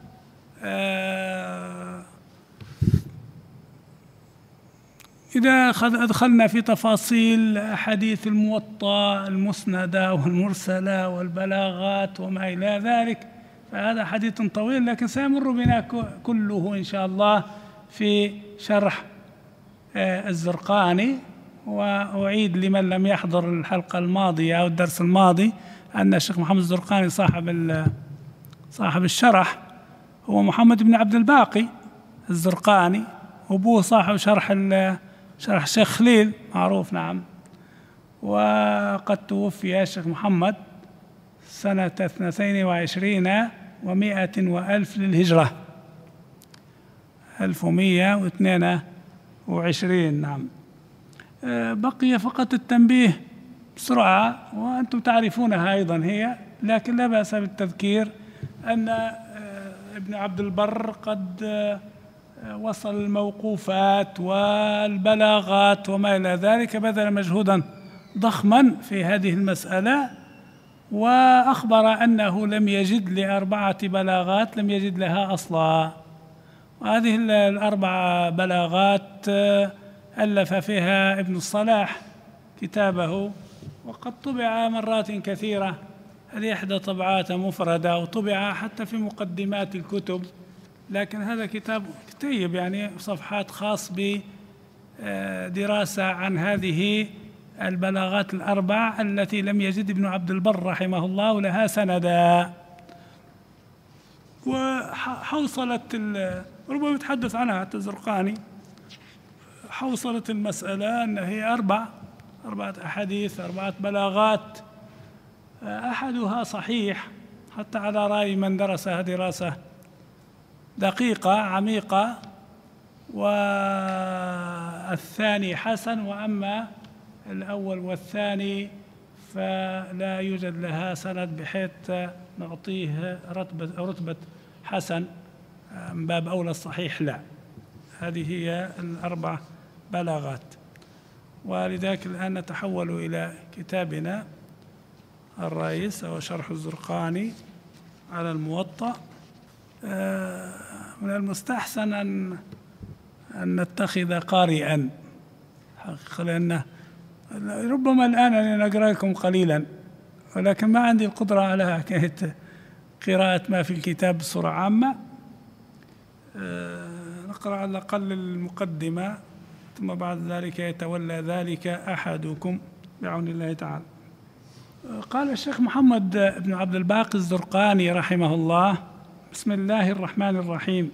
إذا أدخلنا في تفاصيل أحاديث الموطأ المسندة والمرسلة والبلاغات وما إلى ذلك، فهذا حديث طويل، لكن سيمر بنا كله إن شاء الله في شرح الزرقاني. وأعيد لمن لم يحضر الحلقة الماضية أو الدرس الماضي أن الشيخ محمد الزرقاني صاحب الشرح هو محمد بن عبد الباقي الزرقاني، وأبوه صاحب شرح الشيخ خليل معروف. نعم. وقد توفي الشيخ محمد سنة 22 و100 وألف للهجرة، 1122. نعم. بقي فقط التنبيه بسرعة، وأنتم تعرفونها أيضا هي، لكن لا بأس بالتذكير أن ابن عبد البر قد وصل الموقوفات والبلاغات وما إلى ذلك، بذل مجهودا ضخما في هذه المسألة، وأخبر أنه لم يجد ل4 بلاغات لم يجد لها أصلا. وهذه ال4 بلاغات ألف فيها ابن الصلاح كتابه، وقد طبع مرات كثيرة، هذه إحدى طبعات مفردة، وطبع حتى في مقدمات الكتب، لكن هذا كتاب كتيب يعني صفحات خاص بدراسة عن هذه البلاغات ال4 التي لم يجد ابن عبد البر رحمه الله لها سندا. وحوصلت ربما يتحدث عنها حتى الزرقاني، حوصلت المسألة أن هي 4 أحاديث، 4 بلاغات، أحدها صحيح حتى على رأي من درسها دراسة دقيقة عميقة، والثاني حسن، وأما الأول والثاني فلا يوجد لها سند بحيث نعطيه رتبة حسن، من باب أولى الصحيح لا. هذه هي ال4 بلاغات. ولذلك الآن نتحول إلى كتابنا الرئيس، أو شرح الزرقاني على الموطأ. من المستحسن أن نتخذ قارئا حقيقة، لأن ربما الآن أنا أقرأ لكم قليلا، ولكن ما عندي القدرة على قراءة ما في الكتاب بصورة عامة. نقرأ على الأقل المقدمة، ثم بعد ذلك يتولى ذلك أحدكم بعون الله تعالى. قال الشيخ محمد بن عبد الباقي الزرقاني رحمه الله: بسم الله الرحمن الرحيم.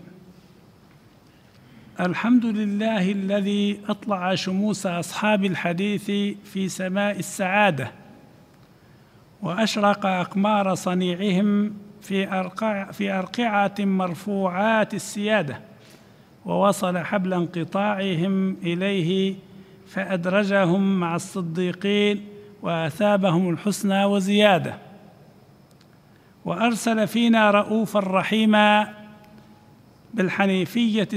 الحمد لله الذي أطلع شموس أصحاب الحديث في سماء السعادة، وأشرق أقمار صنيعهم في أرقعة مرفوعات السيادة، ووصل حبل انقطاعهم إليه فأدرجهم مع الصديقين وأثابهم الحسنى وزيادة، وأرسل فينا رؤوفا رحيما بالحنيفية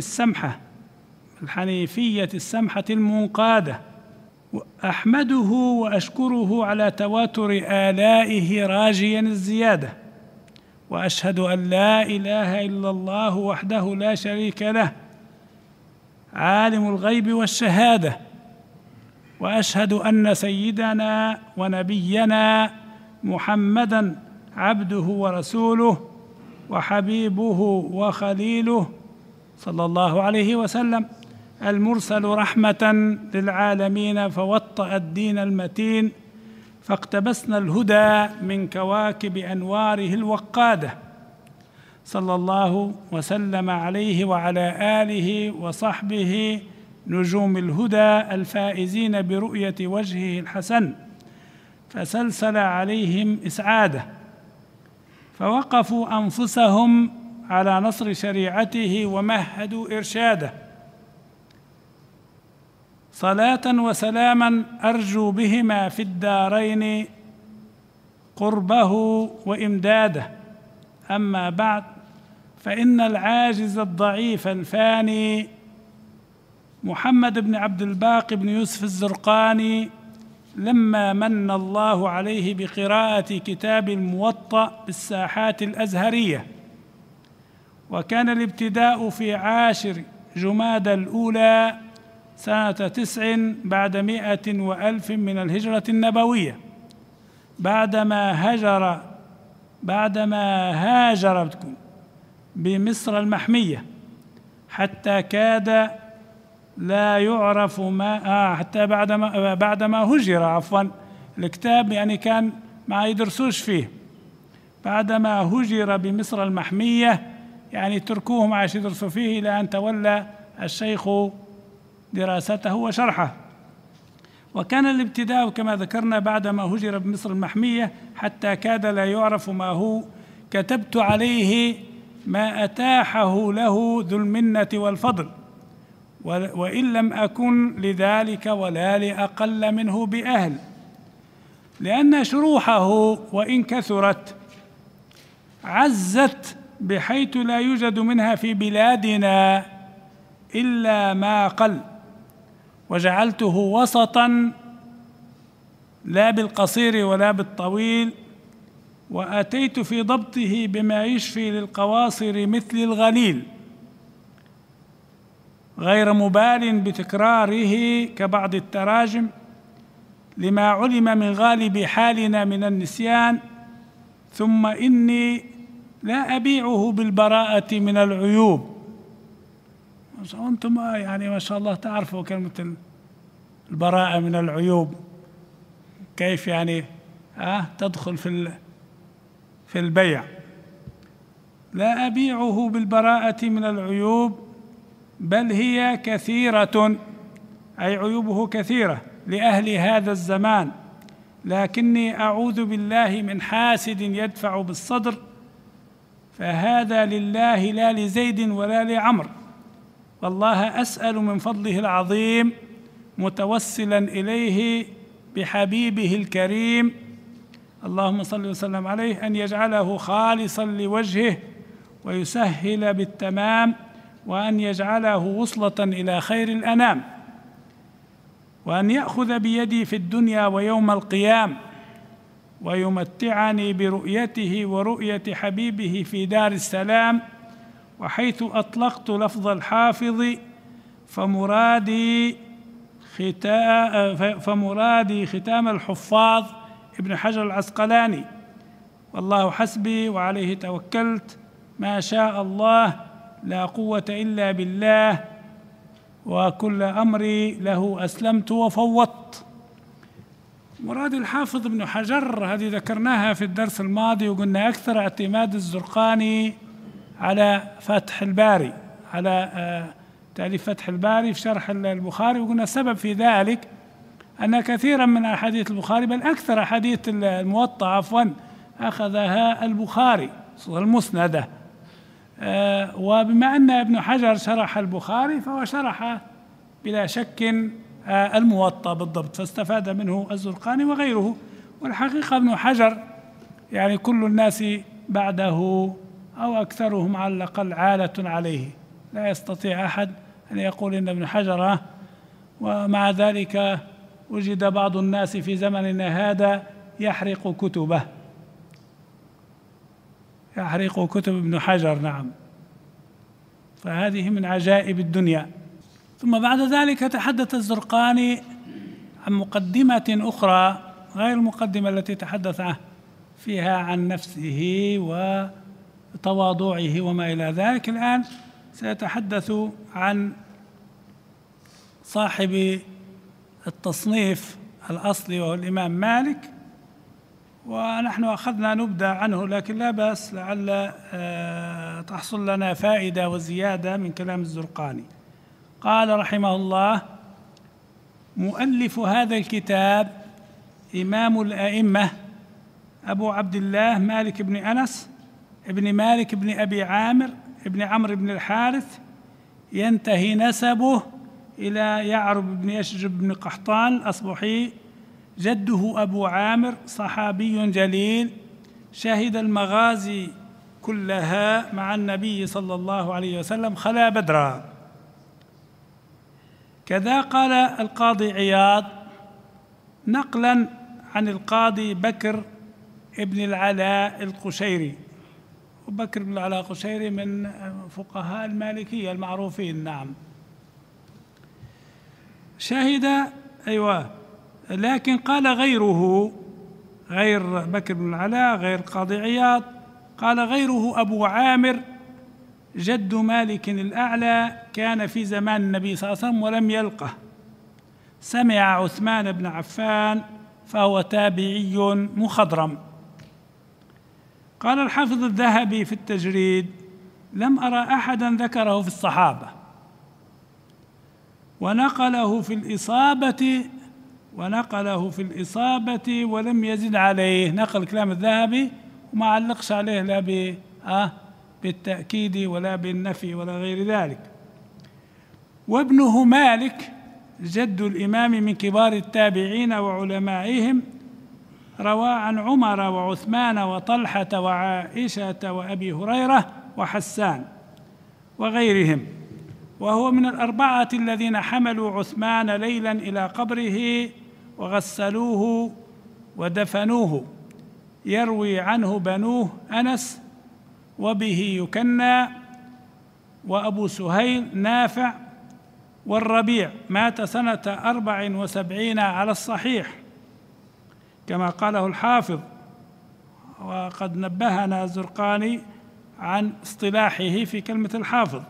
السمحة المنقادة. أحمده وأشكره على تواتر آلائه راجيا الزيادة، وأشهد أن لا إله إلا الله وحده لا شريك له عالم الغيب والشهادة، وأشهد أن سيدنا ونبينا محمدًا عبده ورسوله وحبيبه وخليله صلى الله عليه وسلم، المرسل رحمة للعالمين، فوطأ الدين المتين فاقتبسنا الهدى من كواكب أنواره الوقادة، صلى الله وسلم عليه وعلى آله وصحبه نجوم الهدى الفائزين برؤية وجهه الحسن، فسلسل عليهم إسعاده، فوقفوا أنفسهم على نصر شريعته ومهدوا إرشاده. صلاة وسلاما أرجو بهما في الدارين قربه وإمداده. أما بعد، فإن العاجز الضعيف الفاني محمد بن عبد الباقي بن يوسف الزرقاني، لما من الله عليه بقراءة كتاب الموطأ بالساحات الأزهرية، وكان الابتداء في 10 جمادى الأولى سنة 9 بعد 100 وألف من الهجرة النبوية، بعدما هاجر بمصر المحمية، حتى كاد لا يعرف ما حتى بعدما هجر، عفوا الكتاب يعني كان ما يدرسوش فيه، بعدما هجر بمصر المحمية يعني تركوه ما عاش يدرسوا فيه، إلى أن تولى الشيخ دراسته وشرحه. وكان الابتداء كما ذكرنا بعدما هجر بمصر المحمية حتى كاد لا يعرف ما هو، كتبت عليه ما أتاحه له ذو المنة والفضل، وإن لم أكن لذلك ولا لأقل منه بأهل، لأن شروحه وإن كثرت عزت بحيث لا يوجد منها في بلادنا إلا ما قل، وجعلته وسطاً لا بالقصير ولا بالطويل، وأتيت في ضبطه بما يشفي للقواصر مثل الغليل، غير مبال بتكراره كبعض التراجم، لما علم من غالب حالنا من النسيان. ثم إني لا أبيعه بالبراءة من العيوب. أنتم يعني ما شاء الله تعرفوا كلمة البراءة من العيوب كيف يعني تدخل في البيع. لا أبيعه بالبراءة من العيوب، بل هي كثيرة، أي عيوبه كثيرة لأهل هذا الزمان، لكني أعوذ بالله من حاسد يدفع بالصدر، فهذا لله لا لزيد ولا لعمر، والله أسأل من فضله العظيم متوسلا إليه بحبيبه الكريم، اللهم صل وسلم عليه، أن يجعله خالصا لوجهه ويسهل بالتمام، وأن يجعله وصلة إلى خير الأنام، وأن يأخذ بيدي في الدنيا ويوم القيام، ويمتعني برؤيته ورؤية حبيبه في دار السلام. وحيث أطلقت لفظ الحافظ فمرادي فمرادي ختام الحفاظ ابن حجر العسقلاني، والله حسبي وعليه توكلت، ما شاء الله لا قوة إلا بالله، وكل أمري له أسلمت وفوضت. مراد الحافظ ابن حجر هذه ذكرناها في الدرس الماضي، وقلنا أكثر اعتماد الزرقاني على فتح الباري، على تأليف فتح الباري في شرح البخاري، وقلنا السبب في ذلك أن كثيرا من أحاديث البخاري، بل أكثر أحاديث الموطأ عفوا أخذها البخاري المسندة، وبما أن ابن حجر شرح البخاري فهو شرح بلا شك الموطأ بالضبط، فاستفاد منه الزرقاني وغيره. والحقيقة ابن حجر يعني كل الناس بعده أو أكثرهم على الأقل عالة عليه، لا يستطيع أحد أن يقول إن ابن حجر، ومع ذلك وجد بعض الناس في زمننا هذا يحرق كتبه، يحرق كتب ابن حجر، نعم، فهذه من عجائب الدنيا. ثم بعد ذلك تحدث الزرقاني عن مقدمة أخرى غير المقدمة التي تحدث فيها عن نفسه وتواضعه وما إلى ذلك. الآن سيتحدث عن صاحب التصنيف الأصلي وهو الإمام مالك، ونحن أخذنا نبدأ عنه، لكن لا بأس لعل تحصل لنا فائدة وزيادة من كلام الزرقاني. قال رحمه الله: مؤلف هذا الكتاب إمام الأئمة أبو عبد الله مالك بن أنس ابن مالك بن أبي عامر ابن عمرو بن الحارث، ينتهي نسبه إلى يعرب بن يشجب بن قحطان الأصبحي، جده أبو عامر صحابي جليل، شهد المغازي كلها مع النبي صلى الله عليه وسلم، خلا بدرا. كذا قال القاضي عياض نقلا عن القاضي بكر ابن العلاء القشيري، وبكر بن العلاء القشيري من فقهاء المالكية المعروفين، نعم، شهد، أيوة، لكن قال غيره، غير بكر بن العلاء، غير القاضي عياض، قال غيره أبو عامر جد مالك الأعلى، كان في زمان النبي صلى الله عليه وسلم ولم يلقه، سمع عثمان بن عفان، فهو تابعي مخضرم. قال الحافظ الذهبي في التجريد: لم أرى أحدا ذكره في الصحابة، ونقله في الإصابة ولم يزد عليه، نقل كلام الذهبي وما علقش عليه لا بالتأكيد ولا بالنفي ولا غير ذلك. وابنه مالك جد الإمام من كبار التابعين وعلمائهم، روى عن عمر وعثمان وطلحة وعائشة وأبي هريرة وحسان وغيرهم، وهو من الأربعة الذين حملوا عثمان ليلا إلى قبره وغسلوه ودفنوه، يروي عنه بنوه أنس وبه يكنى، وأبو سهيل نافع، والربيع مات سنة 74 على الصحيح كما قاله الحافظ، وقد نبهنا الزرقاني عن اصطلاحه في كلمة الحافظ.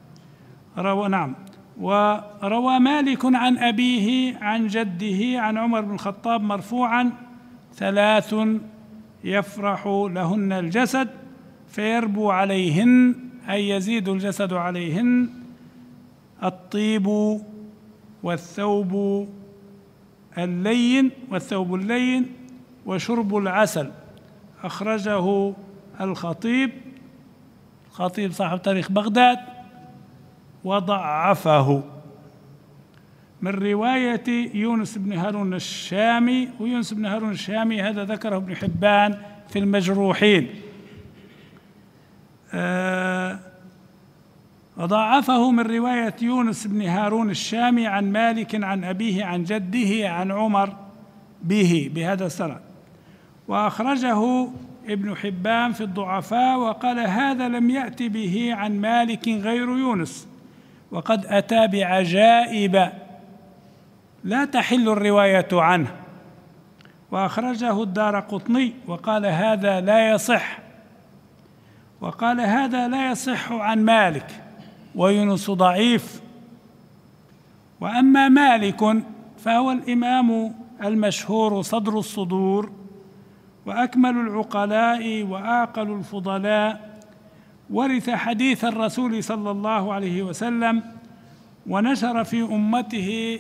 وروى مالك عن أبيه عن جده عن عمر بن الخطاب مرفوعا: 3 يفرح لهن الجسد فيربو عليهن، أي يزيد الجسد عليهن: الطيب والثوب اللين وشرب العسل. أخرجه الخطيب صاحب تاريخ بغداد، وضعفه، من رواية يونس بن هارون الشامي، ويونس بن هارون الشامي هذا ذكره ابن حبان في المجروحين. وضعفه من رواية يونس بن هارون الشامي عن مالك عن أبيه عن جده عن عمر بهذا السند. وأخرجه ابن حبان في الضعفاء، وقال: هذا لم يأت به عن مالك غير يونس، وقد أتى بعجائب لا تحل الرواية عنه. وأخرجه الدارقطني وقال هذا لا يصح، وقال هذا لا يصح عن مالك، ويونس ضعيف. وأما مالك فهو الإمام المشهور صدر الصدور، وأكمل العقلاء وأعقل الفضلاء، ورث حديث الرسول صلى الله عليه وسلم، ونشر في أمته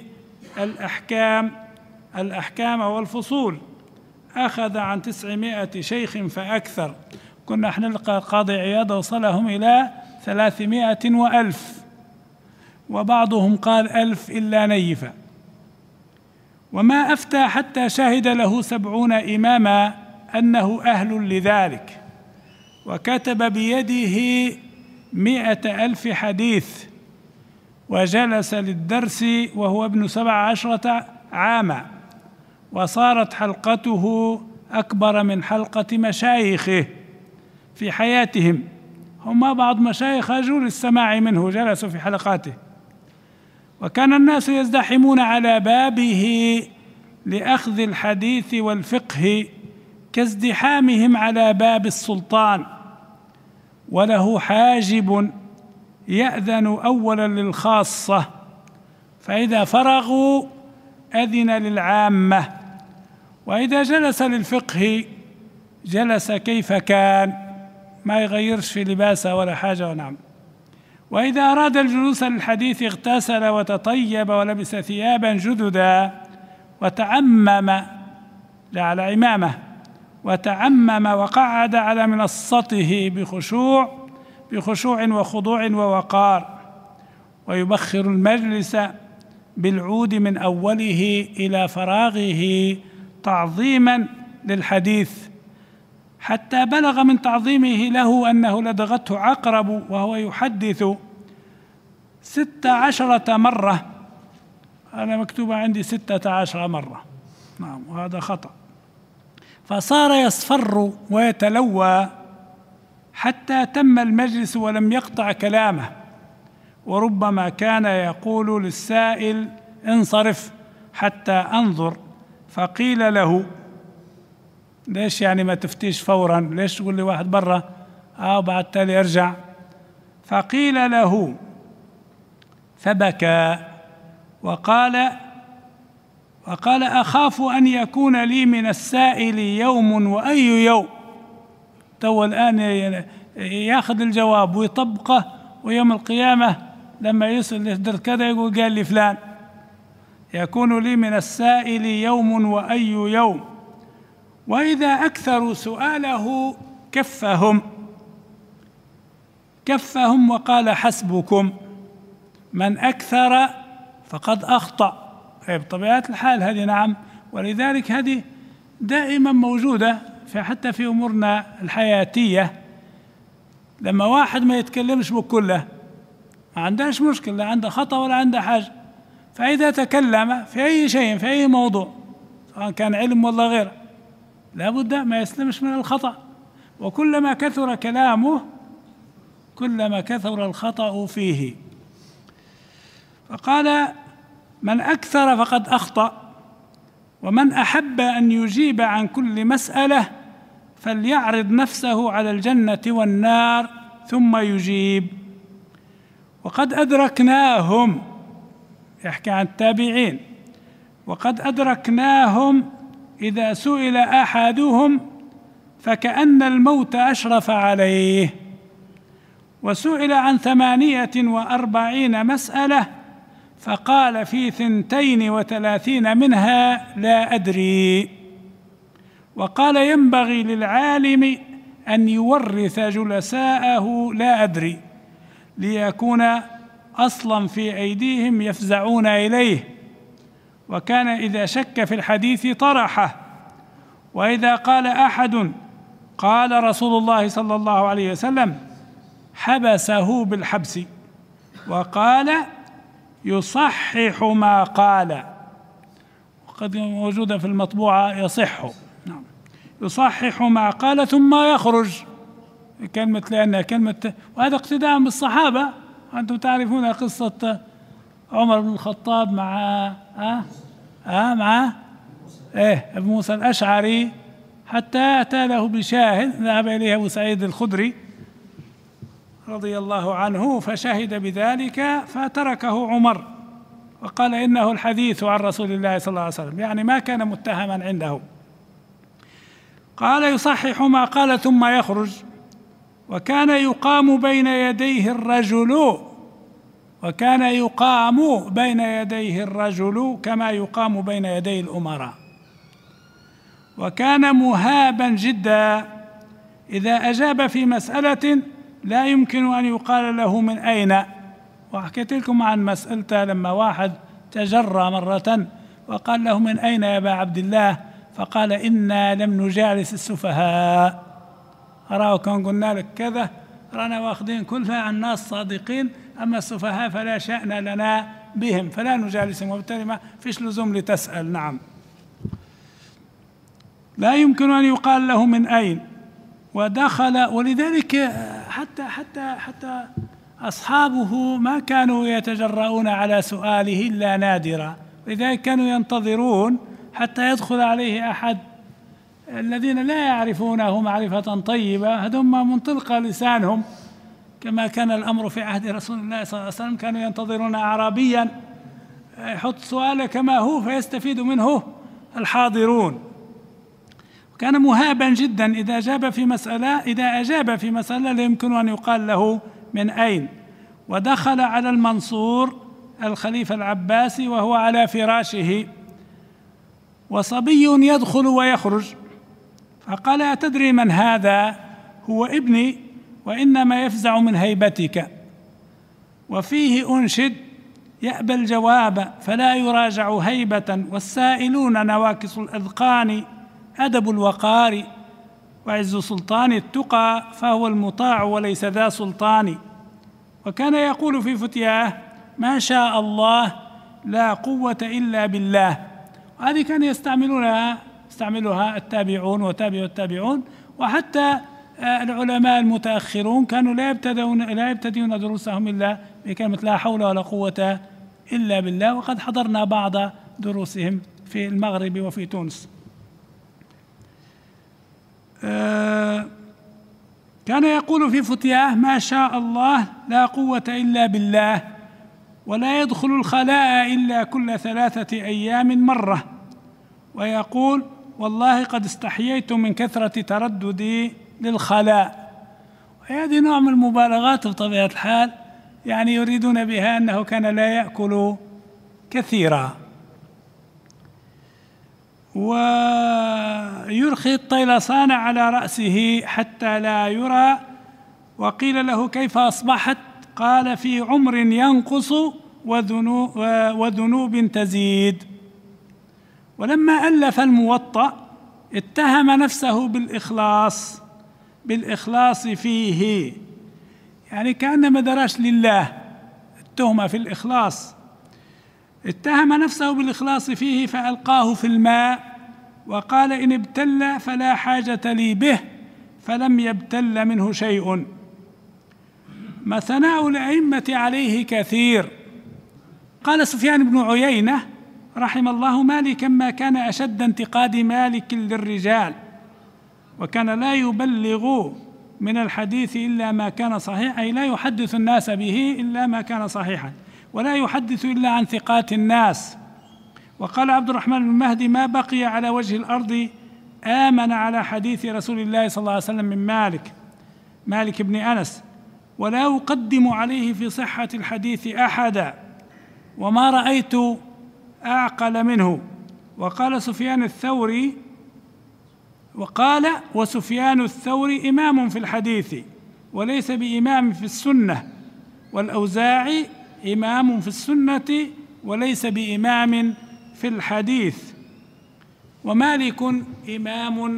الأحكام والفصول، أخذ عن 900 شيخ فأكثر. كنا نحن نلقى قاضي عياض وصلهم إلى 300 و1000، وبعضهم قال 1000 إلا نيفا. وما أفتى حتى شهد له 70 إماما أنه أهل لذلك، وكتب بيده 100,000 حديث، وجلس للدرس وهو ابن 17 عاما، وصارت حلقته أكبر من حلقة مشايخه في حياتهم. هم بعض مشايخ أجوا للسماع منه، جلسوا في حلقاته. وكان الناس يزدحمون على بابه لأخذ الحديث والفقه كازدحامهم على باب السلطان، وله حاجب يأذن أولا للخاصة، فإذا فرغوا أذن للعامة. وإذا جلس للفقه جلس كيف كان، ما يغيرش في لباسه ولا حاجة. ونعم. وإذا أراد الجلوس للحديث اغتسل وتطيب ولبس ثيابا جددا وتعمم، لا على عمامة، وتعمم وقعد على منصته بخشوع وخضوع ووقار، ويبخر المجلس بالعود من أوله إلى فراغه تعظيما للحديث، حتى بلغ من تعظيمه له أنه لدغته عقرب وهو يحدث 16 مرة. أنا مكتوبة عندي 16 مرة، نعم، وهذا خطأ. فصار يصفر ويتلوى حتى تم المجلس ولم يقطع كلامه، وربما كان يقول للسائل انصرف حتى أنظر، فقيل له ليش يعني ما تفتيش فورا، ليش تقول لي واحد برا بعد تالي ارجع؟ فقيل له فبكى وقال أخاف أن يكون لي من السائل يوم وأي يوم. تو الآن ياخذ الجواب ويطبقه، ويوم القيامة لما يصل يقدر كذا يقول قال لي فلان. يكون لي من السائل يوم وأي يوم. وإذا أكثروا سؤاله كفهم وقال حسبكم، من أكثر فقد أخطأ. بطبيعة الحال هذه، نعم، ولذلك هذه دائما موجودة حتى في أمورنا الحياتية. لما واحد ما يتكلمش بكله ما عندهاش مشكلة، لا عنده خطأ ولا عنده حاجة. فإذا تكلم في أي شيء في أي موضوع سواء كان علم ولا غيره لا بد ما يسلمش من الخطأ، وكلما كثر كلامه كلما كثر الخطأ فيه. فقال من أكثر فقد أخطأ، ومن أحب أن يجيب عن كل مسألة فليعرض نفسه على الجنة والنار ثم يجيب. وقد أدركناهم، يحكي عن التابعين، وقد أدركناهم إذا سئل أحدهم فكأن الموت أشرف عليه، وسئل عن 48 مسألة فقال في 32 منها لا أدري. وقال ينبغي للعالم أن يورث جلساءه لا أدري، ليكون أصلا في أيديهم يفزعون إليه. وكان إذا شك في الحديث طرحه، وإذا قال أحد قال رسول الله صلى الله عليه وسلم حبسه بالحبس، وقال يصحح ما قال، وقد موجودة في المطبوعة يصح، نعم، يصحح ما قال ثم يخرج. كلمة لأنها كلمة، وهذا اقتداء بالصحابة. أنتم تعرفون قصة عمر بن الخطاب مع مع أبو موسى الأشعري، حتى أتى له بشاهد، ذهب إليه أبو سعيد الخدري رضي الله عنه فشهد بذلك فتركه عمر وقال إنه الحديث عن رسول الله صلى الله عليه وسلم، يعني ما كان متهما عنده. قال يصحح ما قال ثم يخرج. وكان يقام بين يديه الرجل، وكان يقام بين يديه الرجل كما يقام بين يدي الأمراء. وكان مهابا جدا، إذا أجاب في مسألة لا يمكن أن يقال له من أين. وحكيت لكم عن مسألة لما واحد تجرى مرة وقال له من أين يا أبا عبد الله؟ فقال إنا لم نجالس السفهاء. أراه كان قلنا لك كذا، رانا واخذين كلها عن ناس صادقين، أما السفهاء فلا شأن لنا بهم فلا نجالسهم، وبالتالي ما فيش لزوم لتسأل. نعم، لا يمكن أن يقال له من أين. ودخل، ولذلك حتى أصحابه ما كانوا يتجرؤون على سؤاله إلا نادرا، لذلك كانوا ينتظرون حتى يدخل عليه أحد الذين لا يعرفونه معرفة طيبة، هذم من تلقى لسانهم، كما كان الأمر في عهد رسول الله صلى الله عليه وسلم، كانوا ينتظرون أعرابيا يحط سؤاله كما هو فيستفيد منه الحاضرون. كان مهابا جدا، إذا أجاب في مسألة لا يمكن أن يقال له من أين. ودخل على المنصور الخليفة العباسي وهو على فراشه، وصبي يدخل ويخرج، فقال أتدري من هذا؟ هو ابني، وإنما يفزع من هيبتك. وفيه أنشد يأبى الجواب فلا يراجع هيبة، والسائلون نواكس الأذقان، أدب الوقار وعز سلطان التقى، فهو المطاع وليس ذا سلطان. وكان يقول في فتياه ما شاء الله لا قوة إلا بالله. وهذه كان يستعملها التابعون وتابعوا التابعون، وحتى العلماء المتأخرون كانوا لا يبتدئون دروسهم إلا بكلمة لا حول ولا قوة إلا بالله، وقد حضرنا بعض دروسهم في المغرب وفي تونس. كان يقول في فتياه ما شاء الله لا قوة إلا بالله، ولا يدخل الخلاء إلا كل 3 أيام مرة، ويقول والله قد استحييت من كثرة ترددي للخلاء. وهذه نوع من المبالغات بطبيعة الحال، يعني يريدون بها أنه كان لا يأكل كثيرا. ويرخي الطيلسان على رأسه حتى لا يرى. وقيل له كيف أصبحت؟ قال في عمر ينقص وذنوب تزيد. ولما ألف الموطأ اتهم نفسه بالإخلاص فيه، يعني كأنما درش لله، التهمة في الإخلاص. اتهم نفسه بالإخلاص فيه فألقاه في الماء، وقال إن ابتل فلا حاجة لي به، فلم يبتل منه شيء. ما ثناء الأئمة عليه كثير. قال سفيان بن عيينة رحم الله مالكا ما كان أشد انتقاد مالك للرجال، وكان لا يبلغ من الحديث إلا ما كان صحيحا، أي لا يحدث الناس به إلا ما كان صحيحا، ولا يحدث إلا عن ثقات الناس. وقال عبد الرحمن بن مهدي ما بقي على وجه الأرض آمن على حديث رسول الله صلى الله عليه وسلم من مالك بن أنس، ولا أقدم عليه في صحة الحديث أحدا، وما رأيت أعقل منه. وقال وسفيان الثوري إمام في الحديث وليس بإمام في السنة، والأوزاعي إمام في السنة وليس بإمام في الحديث، ومالك إمام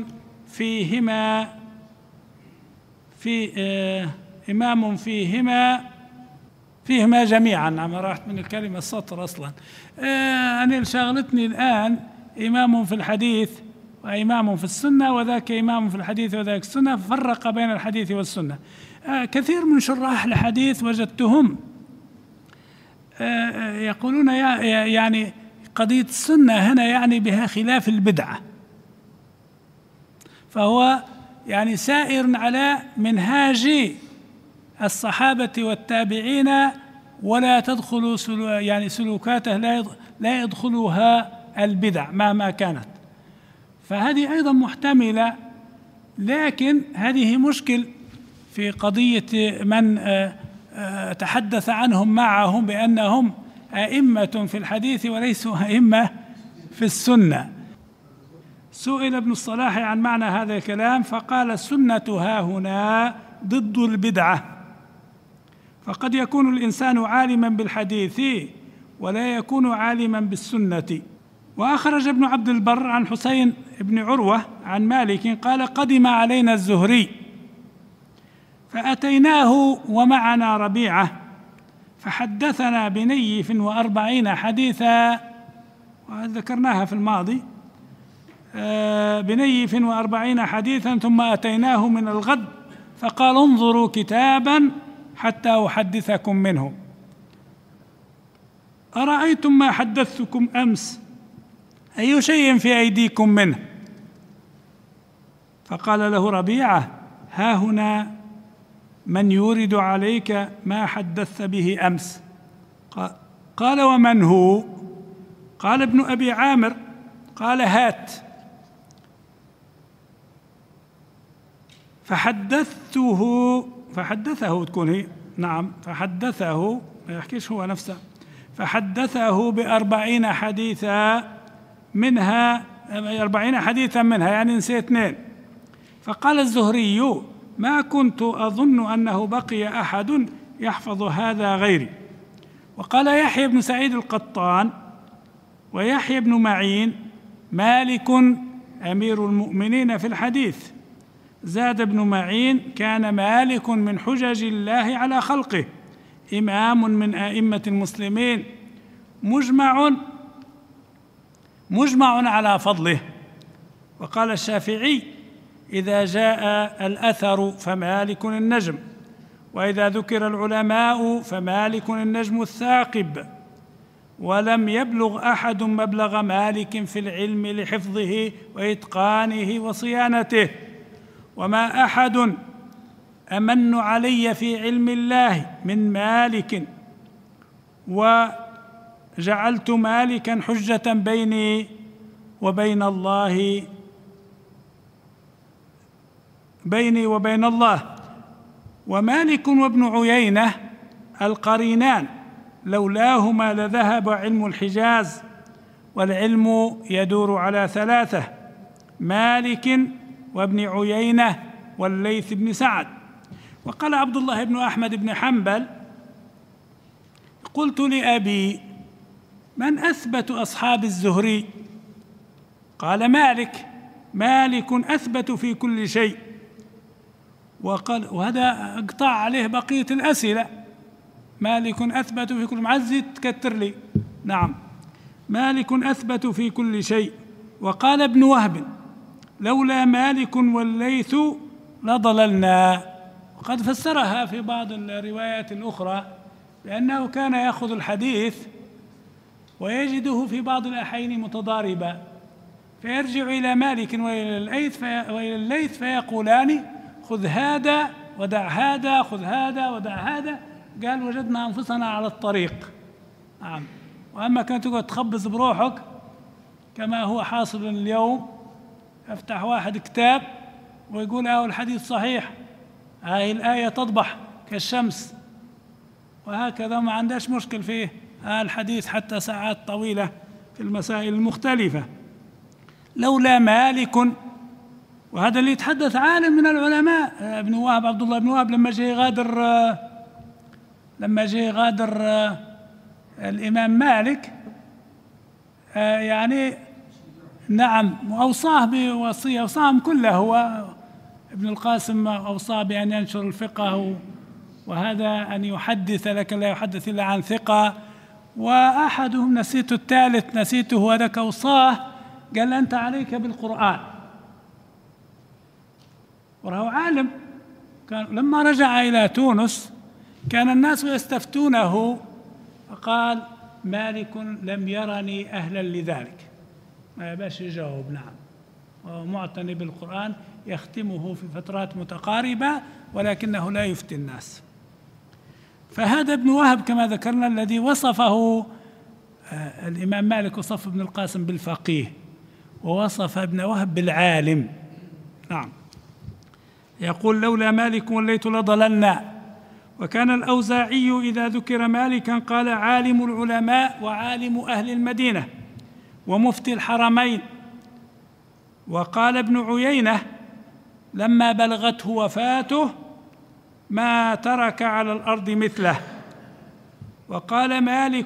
فيهما جميعا. نعم، راحت من الكلمة السطر أصلا. أنا شغلتني الآن إمام في الحديث وإمام في السنة، وذاك إمام في الحديث وذاك السنة، فرق بين الحديث والسنة. كثير من شراح الحديث وجدتهم يقولون يعني قضية السنة هنا يعني بها خلاف البدعة، فهو يعني سائر على منهاج الصحابة والتابعين، ولا تدخل يعني سلوكاته لا يدخلها البدع مهما كانت. فهذه أيضا محتملة، لكن هذه مشكل في قضية من تحدث عنهم معهم بأنهم أئمة في الحديث وليسوا أئمة في السنة. سئل ابن الصلاح عن معنى هذا الكلام فقال: السنة هاهنا ضد البدعة، فقد يكون الإنسان عالما بالحديث ولا يكون عالما بالسنة. وأخرج ابن عبد البر عن حسين بن عروة عن مالك قال: قدم علينا الزهري فأتيناه ومعنا ربيعة فحدثنا بنيف 40 حديثا، وذكرناها في الماضي، بنيف 40 حديثا، ثم أتيناه من الغد فقال: انظروا كتابا حتى أحدثكم منه، أرأيتم ما حدثتكم أمس أي شيء في أيديكم منه؟ فقال له ربيعة: ها هنا من يورد عليك ما حدثت به أمس. قال: ومن هو؟ قال: ابن أبي عامر. قال: هات. فحدثه تكون هي، نعم، فحدثه، ما يحكيش هو نفسه، فحدثه ب40 حديثا منها، 40 حديثا منها، يعني نسيت 2. فقال الزهري: ما كنت أظن أنه بقي أحد يحفظ هذا غيري. وقال يحيى بن سعيد القطان ويحيى بن معين: مالك أمير المؤمنين في الحديث. زاد ابن معين: كان مالك من حجج الله على خلقه، إمام من أئمة المسلمين، مجمع على فضله. وقال الشافعي: إذا جاء الأثر فمالك النجم، وإذا ذكر العلماء فمالك النجم الثاقب، ولم يبلغ أحد مبلغ مالك في العلم لحفظه وإتقانه وصيانته، وما أحد أمن علي في علم الله من مالك، وجعلت مالكا حجة بيني وبين الله، بيني وبين الله. ومالك وابن عيينة القرينان، لولاهما لذهب علم الحجاز، والعلم يدور على 3: مالك وابن عيينة والليث بن سعد. وقال عبد الله بن أحمد بن حنبل: قلت لأبي: من أثبت أصحاب الزهري؟ قال: مالك أثبت في كل شيء. وقال، وهذا اقطع عليه بقية الأسئلة: مالك أثبت في كل، معزي تكتر لي، نعم، مالك أثبت في كل شيء. وقال ابن وهب: لولا مالك والليث لضللنا. وقد فسرها في بعض الروايات الأخرى بأنه كان يأخذ الحديث ويجده في بعض الأحيان متضاربا، فيرجع إلى مالك وإلى الليث فيقولان: خذ هذا ودع هذا، خذ هذا ودع هذا. قال: وجدنا أنفسنا على الطريق. نعم. وأما كنت تقعد تخبز بروحك كما هو حاصل اليوم، افتح واحد كتاب ويقول: الحديث صحيح، هاي الآية تضبح كالشمس، وهكذا ما عندهاش مشكل فيه الحديث حتى ساعات طويلة في المسائل المختلفة. لولا مالك، وهذا اللي يتحدث عالم من العلماء، ابن وهب، عبد الله بن وهب، لما جاء يغادر الإمام مالك، يعني نعم، وأوصاه بوصية، أوصاهم كله، هو ابن القاسم أوصاه بأن ينشر الفقه، وهذا أن يحدث لك لا يحدث إلا عن ثقة. وأحدهم نسيته، الثالث نسيته، هذاك أوصاه قال: أنت عليك بالقرآن. وهو عالم. كان لما رجع إلى تونس كان الناس يستفتونه، فقال: مالك لم يرني أهلا لذلك، ما يباش يجاوب نعم، ومعتني بالقرآن يختمه في فترات متقاربة ولكنه لا يفتي الناس. فهذا ابن وهب كما ذكرنا الذي وصفه الإمام مالك، وصف ابن القاسم بالفقيه، ووصف ابن وهب بالعالم. نعم، يقول: لولا مالك وليت لضللنا. وكان الأوزاعي إذا ذكر مالكا قال: عالم العلماء وعالم أهل المدينة ومفتي الحرمين. وقال ابن عيينة لما بلغته وفاته: ما ترك على الأرض مثله. وقال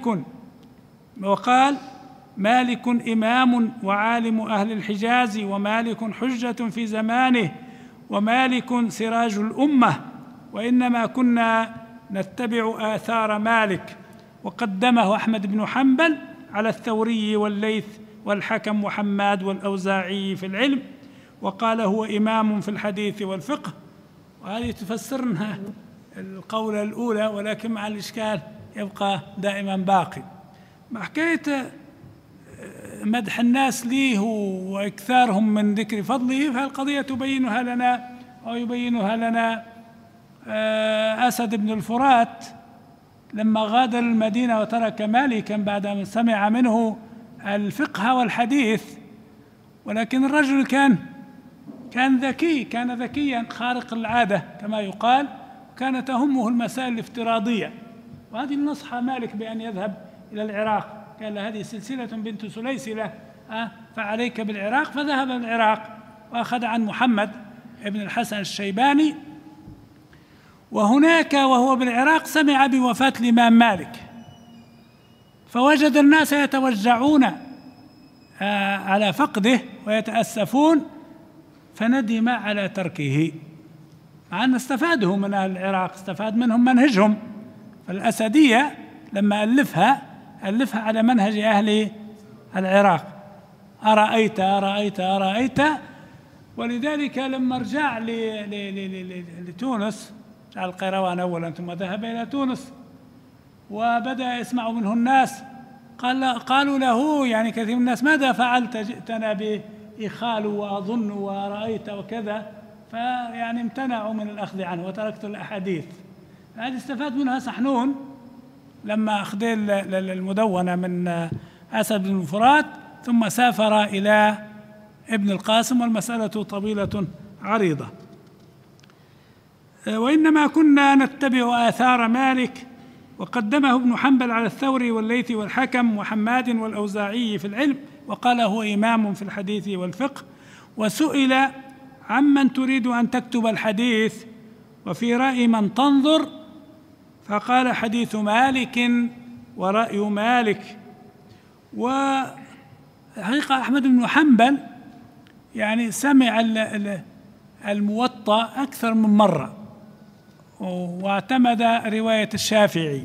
مالك إمام وعالم أهل الحجاز، ومالك حجة في زمانه، ومالك سراج الأمة، وإنما كنا نتبع آثار مالك. وقدمه أحمد بن حنبل على الثوري والليث والحكم وحماد والأوزاعي في العلم، وقال: هو إمام في الحديث والفقه. وهذه تفسرنا القولة الأولى، ولكن مع الإشكال يبقى دائما باقي. مع حكاية مدح الناس ليه وإكثارهم من ذكر فضله، فالقضية تبينها لنا أو يبينها لنا أسد بن الفرات لما غادر المدينة وترك مالكا بعد أن سمع منه الفقه والحديث. ولكن الرجل كان ذكي، كان ذكيا خارق العادة كما يقال، كانت تهمه المسائل الافتراضية. وهذه نصح مالك بأن يذهب إلى العراق، قال: هذه سلسلة بنت سليسلة، فعليك بالعراق. فذهب العراق وأخذ عن محمد ابن الحسن الشيباني. وهناك وهو بالعراق سمع بوفاة الإمام مالك، فوجد الناس يتوجعون على فقده ويتأسفون، فندم على تركه، مع أن استفادوا من أهل العراق، استفاد منهم منهجهم. فالأسدية لما ألفها على منهج أهل العراق: أرأيت أرأيت أرأيت. ولذلك لما رجع لتونس، جاء القيروان أولا ثم ذهب إلى تونس، وبدأ يسمع منه الناس، قالوا له يعني كثير من الناس: ماذا فعلت؟ جئتنا بإخال وأظن ورأيت وكذا. فيعني امتنعوا من الأخذ عنه وتركت الأحاديث. هذه استفاد منها سحنون لما أخذ المدونة من أسد بن الفرات، ثم سافر إلى ابن القاسم، والمسألة طويلة عريضة. وإنما كنا نتبع آثار مالك. وقدمه ابن حنبل على الثوري والليث والحكم وحماد والأوزاعي في العلم، وقال: هو إمام في الحديث والفقه. وسئل: عمن تريد أن تكتب الحديث، وفي رأي من تنظر؟ فقال: حديث مالك ورأي مالك. وحقيقة أحمد بن حنبل يعني سمع الموطأ أكثر من مرة، واعتمد رواية الشافعي.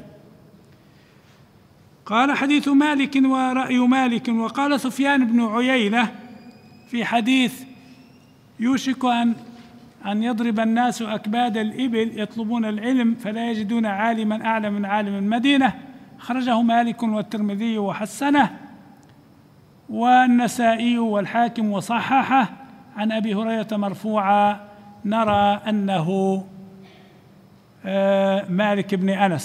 قال: حديث مالك ورأي مالك. وقال سفيان بن عيينة في حديث: يوشك أن يضرب الناس أكباد الإبل يطلبون العلم فلا يجدون عالما أعلم من عالم المدينة. خرجه مالك والترمذي وحسنه، والنسائي والحاكم وصححه، عن أبي هريرة مرفوعا: نرى أنه مالك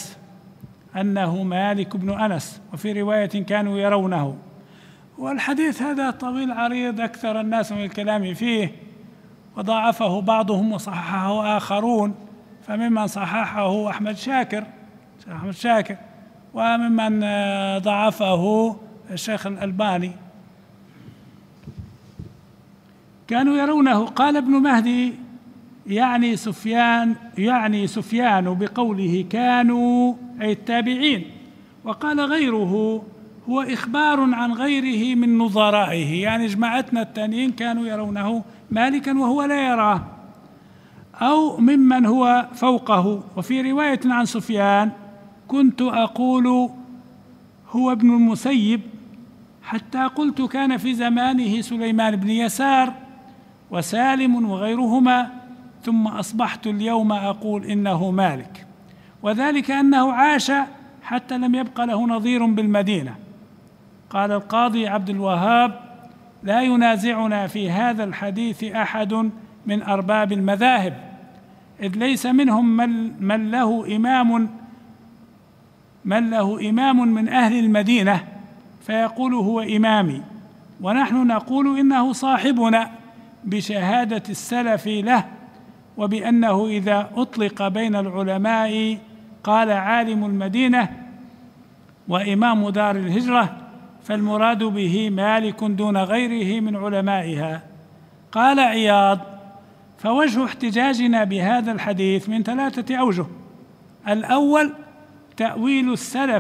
بن أنس، وفي رواية كانوا يرونه. والحديث هذا طويل عريض أكثر الناس من الكلام فيه، وضاعفه بعضهم وصححه آخرون. فممن صححه أحمد شاكر، وممن ضعفه الشيخ الألباني. كانوا يرونه. قال ابن مهدي يعني سفيان بقوله كانوا أي التابعين. وقال غيره: هو إخبار عن غيره من نظرائه، يعني جماعتنا التانيين كانوا يرونه مالكا وهو لا يراه، أو ممن هو فوقه. وفي رواية عن سفيان: كنت أقول هو ابن المسيب، حتى قلت كان في زمانه سليمان بن يسار وسالم وغيرهما، ثم أصبحت اليوم أقول إنه مالك. وذلك أنه عاش حتى لم يبق له نظير بالمدينة. قال القاضي عبد الوهاب: لا ينازعنا في هذا الحديث أحد من أرباب المذاهب، إذ ليس منهم من له إمام من أهل المدينة فيقول هو إمامي، ونحن نقول إنه صاحبنا بشهادة السلف له، وبأنه إذا أطلق بين العلماء قال عالم المدينة وإمام دار الهجرة فالمراد به مالك دون غيره من علمائها. قال عياض: فوجه احتجاجنا بهذا الحديث من 3 أوجه. الأول تأويل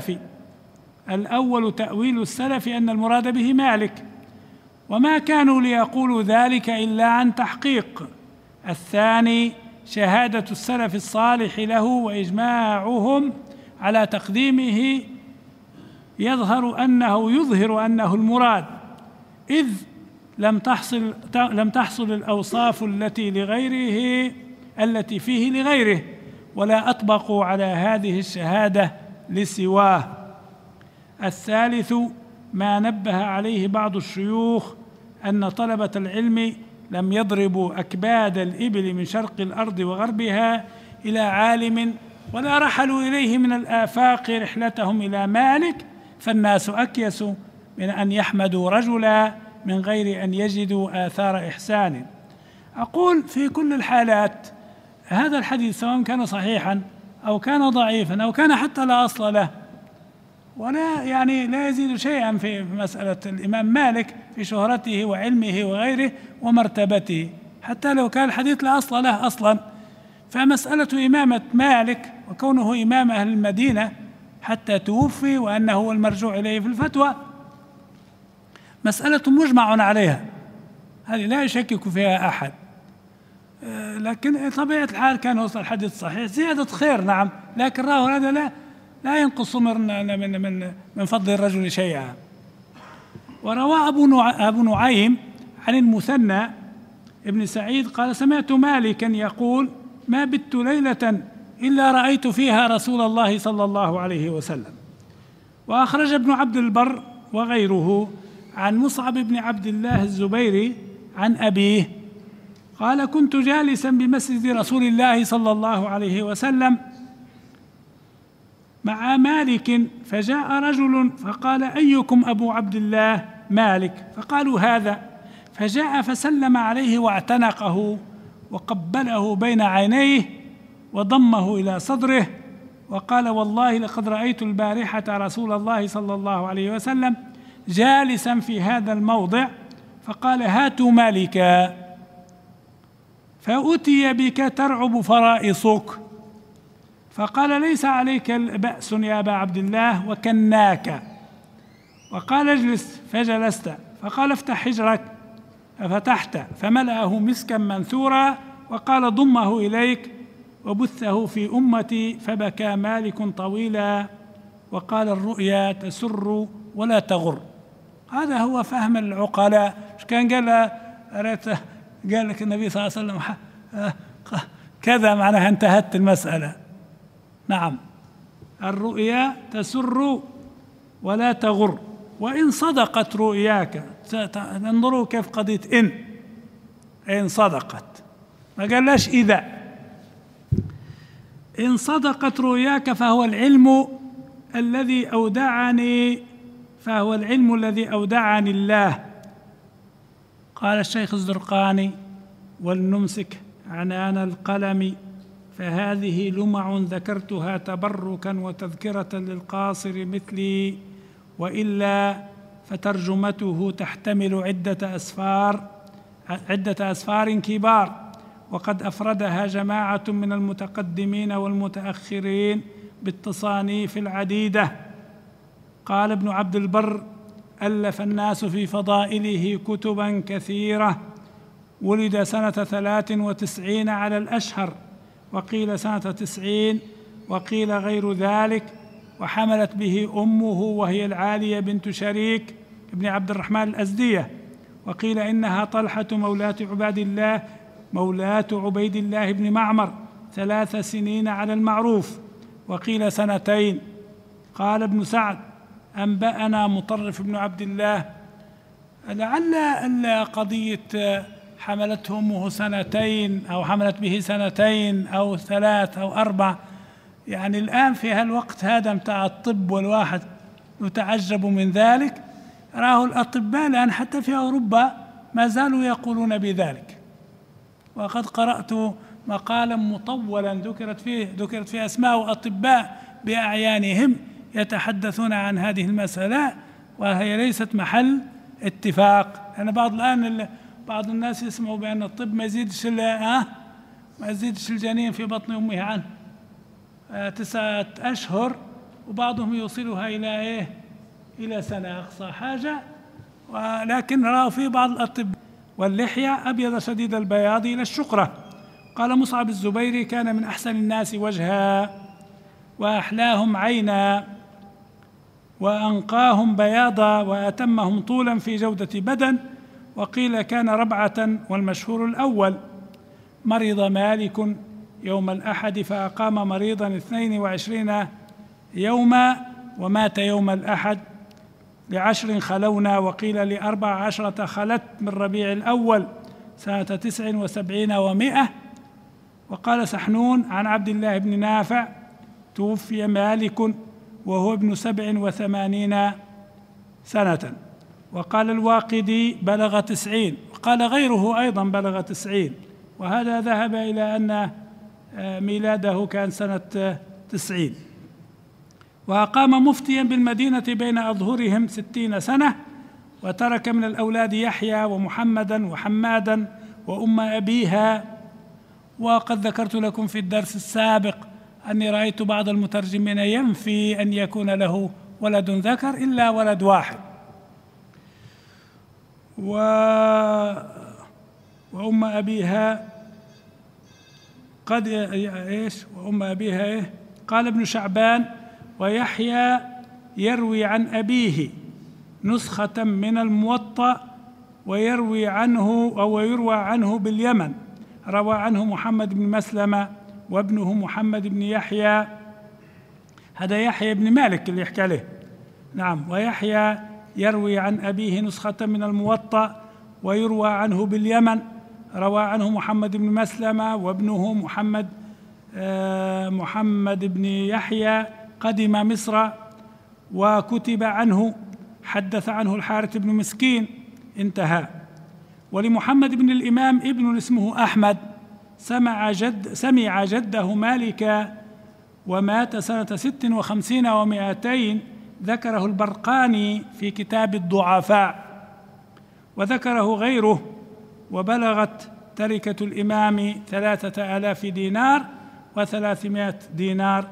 السلف أن المراد به مالك، وما كانوا ليقولوا ذلك إلا عن تحقيق. الثاني شهادة السلف الصالح له وإجماعهم على تقديمه يظهر أنه المراد، إذ لم تحصل الأوصاف التي فيه لغيره، ولا أطبقوا على هذه الشهادة لسواه. الثالث ما نبه عليه بعض الشيوخ أن طلبة العلم لم يضربوا أكباد الإبل من شرق الأرض وغربها إلى عالم، ولا رحلوا إليه من الآفاق رحلتهم إلى مالك، فالناس أكيس من أن يحمدوا رجلا من غير أن يجدوا آثار إحسان. أقول في كل الحالات هذا الحديث سواء كان صحيحا أو كان ضعيفا أو كان حتى لا أصل له، ولا لا يزيد شيئا في مسألة الإمام مالك في شهرته وعلمه وغيره ومرتبته، حتى لو كان الحديث لا أصل له أصلا. فمسألة إمامة مالك وكونه إمام أهل المدينة حتى توفي وأنه هو المرجوع إليه في الفتوى مسألة مجمع عليها، هذه لا يشكك فيها أحد. لكن طبيعة الحال كان وصل الحديث صحيح زيادة خير، نعم، لكن راه هذا لا ينقص من فضل الرجل شيئا. وروى أبو نعيم عن المثنى ابن سعيد قال: سمعت مالكا يقول: ما بت ليلة إلا رأيت فيها رسول الله صلى الله عليه وسلم. وأخرج ابن عبد البر وغيره عن مصعب بن عبد الله الزبيري عن أبيه قال: كنت جالسا بمسجد رسول الله صلى الله عليه وسلم مع مالك، فجاء رجل فقال: أيكم أبو عبد الله؟ مالك. فقالوا: هذا. فجاء فسلم عليه واعتنقه وقبله بين عينيه وضمه إلى صدره وقال: والله لقد رأيت البارحة رسول الله صلى الله عليه وسلم جالسا في هذا الموضع. فقال: هاتوا مالكا. فأتي بك ترعب فرائصك. فقال: ليس عليك بأس يا أبا عبد الله، وكناك. وقال: اجلس. فجلست. فقال: افتح حجرك. ففتحت فملأه مسكا منثورا وقال: ضمه إليك وبثه في أمتي. فبكى مالك طويلا وقال: الرؤيا تسر ولا تغر. هذا هو فهم العقلاء. مش كان قال لك النبي صلى الله عليه وسلم كذا، معناها انتهت المسألة. نعم، الرؤيا تسر ولا تغر، وإن صدقت رؤياك. انظروا كيف قضية إن صدقت، ما قالش إذا. إن صدقت رؤياك فهو العلم الذي أودعني الله. قال الشيخ الزرقاني: ولنمسك عنان القلم، فهذه لمع ذكرتها تبركا وتذكرة للقاصر مثلي، وإلا فترجمته تحتمل عدة أسفار كبار، وقد أفردها جماعة من المتقدمين والمتأخرين بالتصانيف العديدة. قال ابن عبد البر: ألف الناس في فضائله كتبا كثيرة. ولد سنة 93 على الأشهر، وقيل سنة 90، وقيل غير ذلك. وحملت به أمه وهي العالية بنت شريك ابن عبد الرحمن الأزدية، وقيل إنها طلحة مولاة عبيد الله بن معمر 3 سنين على المعروف، وقيل 2 سنين. قال ابن سعد: أنبأنا مطرف بن عبد الله. لعل قضية حملته أمه سنتين أو حملت به سنتين أو 3 أو 4، يعني الآن في هالوقت هذا متاع الطب والواحد يتعجب من ذلك. راه الأطباء الآن حتى في أوروبا ما زالوا يقولون بذلك. وقد قرأت مقالا مطولا ذكرت فيه أسماء أطباء بأعيانهم يتحدثون عن هذه المسألة، وهي ليست محل اتفاق. لأن بعض الناس يسمعوا بأن الطب ما يزيدش الجنين في بطن أمه عن 9 أشهر، وبعضهم يوصلها إلى سنة أقصى حاجة. ولكن رأوا في بعض الأطباء واللحية أبيض شديد البياض إلى الشقرة. قال مصعب الزبيري: كان من أحسن الناس وجها وأحلاهم عينا وأنقاهم بياضا وأتمهم طولا في جودة بدن. وقيل كان ربعة، والمشهور الأول. مرض مالك يوم الأحد فأقام مريضا 22 يوما، ومات يوم الأحد. ل10 خلونا، وقيل ل14 خلت من ربيع الأول سنة 79 و100. وقال سحنون عن عبد الله بن نافع: توفي مالك وهو ابن 87 سنة. وقال الواقدي: بلغ 90. وقال غيره أيضا بلغ 90، وهذا ذهب إلى أن ميلاده كان سنة 90. وأقام مفتيا بالمدينة بين أظهرهم 60 سنة، وترك من الأولاد يحيى ومحمدا وحمادا وأم أبيها. وقد ذكرت لكم في الدرس السابق أني رأيت بعض المترجمين ينفي أن يكون له ولد ذكر إلا ولد واحد. وأم أبيها وأم أبيها قال ابن شعبان: ويحيى يروي عن أبيه نسخة من الموطأ، ويروي عنه باليمن. روى عنه محمد بن مسلمة وابنه محمد بن يحيى. هذا يحيى بن مالك اللي يحكي عليه. نعم. ويحيى يروي عن أبيه نسخة من الموطأ، ويروى عنه باليمن. روى عنه محمد بن مسلمة وابنه محمد بن يحيى. قدم مصر وكتب عنه. حدث عنه الحارث بن مسكين. انتهى. ولمحمد بن الإمام ابن اسمه أحمد سمع جده مالكا، ومات سنة 56 و200. ذكره البرقاني في كتاب الضعفاء، وذكره غيره. وبلغت تركة الإمام 3000 دينار و300 دينار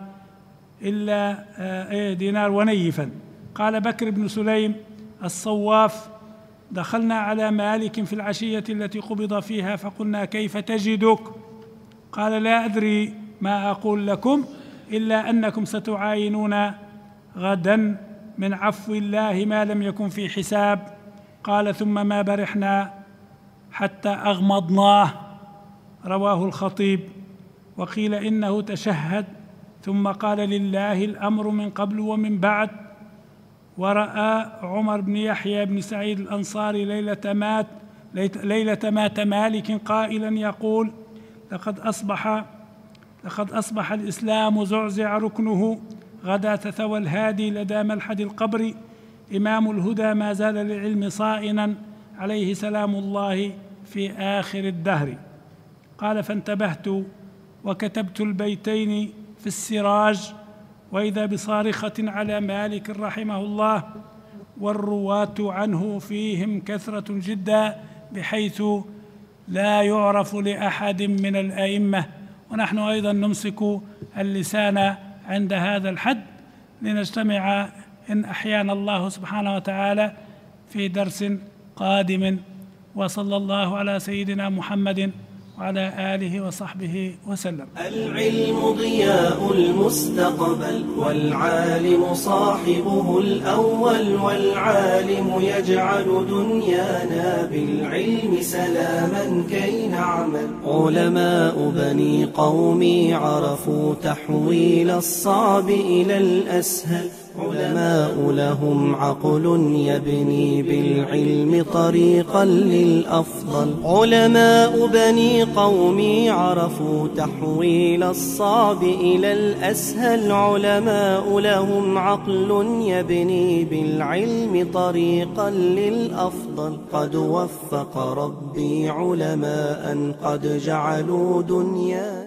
إلا دينار ونيفا. قال بكر بن سليم الصواف: دخلنا على مالك في العشية التي قبض فيها، فقلنا: كيف تجدك؟ قال: لا أدري ما أقول لكم إلا أنكم ستعاينون غدا من عفو الله ما لم يكن في حساب. قال: ثم ما برحنا حتى أغمضناه. رواه الخطيب. وقيل إنه تشهد ثم قال: لله الأمر من قبل ومن بعد. ورأى عمر بن يحيى بن سعيد الأنصاري ليلة مات مالك قائلا يقول: لقد أصبح الإسلام زعزع ركنه، غدا ثوى الهادي لدى ملحد القبر، إمام الهدى ما زال للعلم صائنا، عليه سلام الله في آخر الدهر. قال: فانتبهت وكتبت البيتين في السراج، وإذا بصارخة على مالك رحمه الله، والرواة عنه فيهم كثرة جدا بحيث لا يعرف لأحد من الأئمة. ونحن أيضا نمسك اللسان عند هذا الحد لنجتمع إن أحيانا الله سبحانه وتعالى في درس قادم. وصلى الله على سيدنا محمد وعلى آله وصحبه وسلم. العلم ضياء المستقبل، والعالم صاحبه الأول، والعالم يجعل دنيانا بالعلم سلاما كي نعمل. علماء بني قومي عرفوا تحويل الصعب إلى الأسهل، علماء لهم عقل يبني بالعلم طريقا للأفضل. علماء بني قومي عرفوا تحويل الصعب إلى الأسهل. علماء لهم عقل يبني بالعلم طريقا للأفضل. قد وفق ربي علماء قد جعلوا دنيا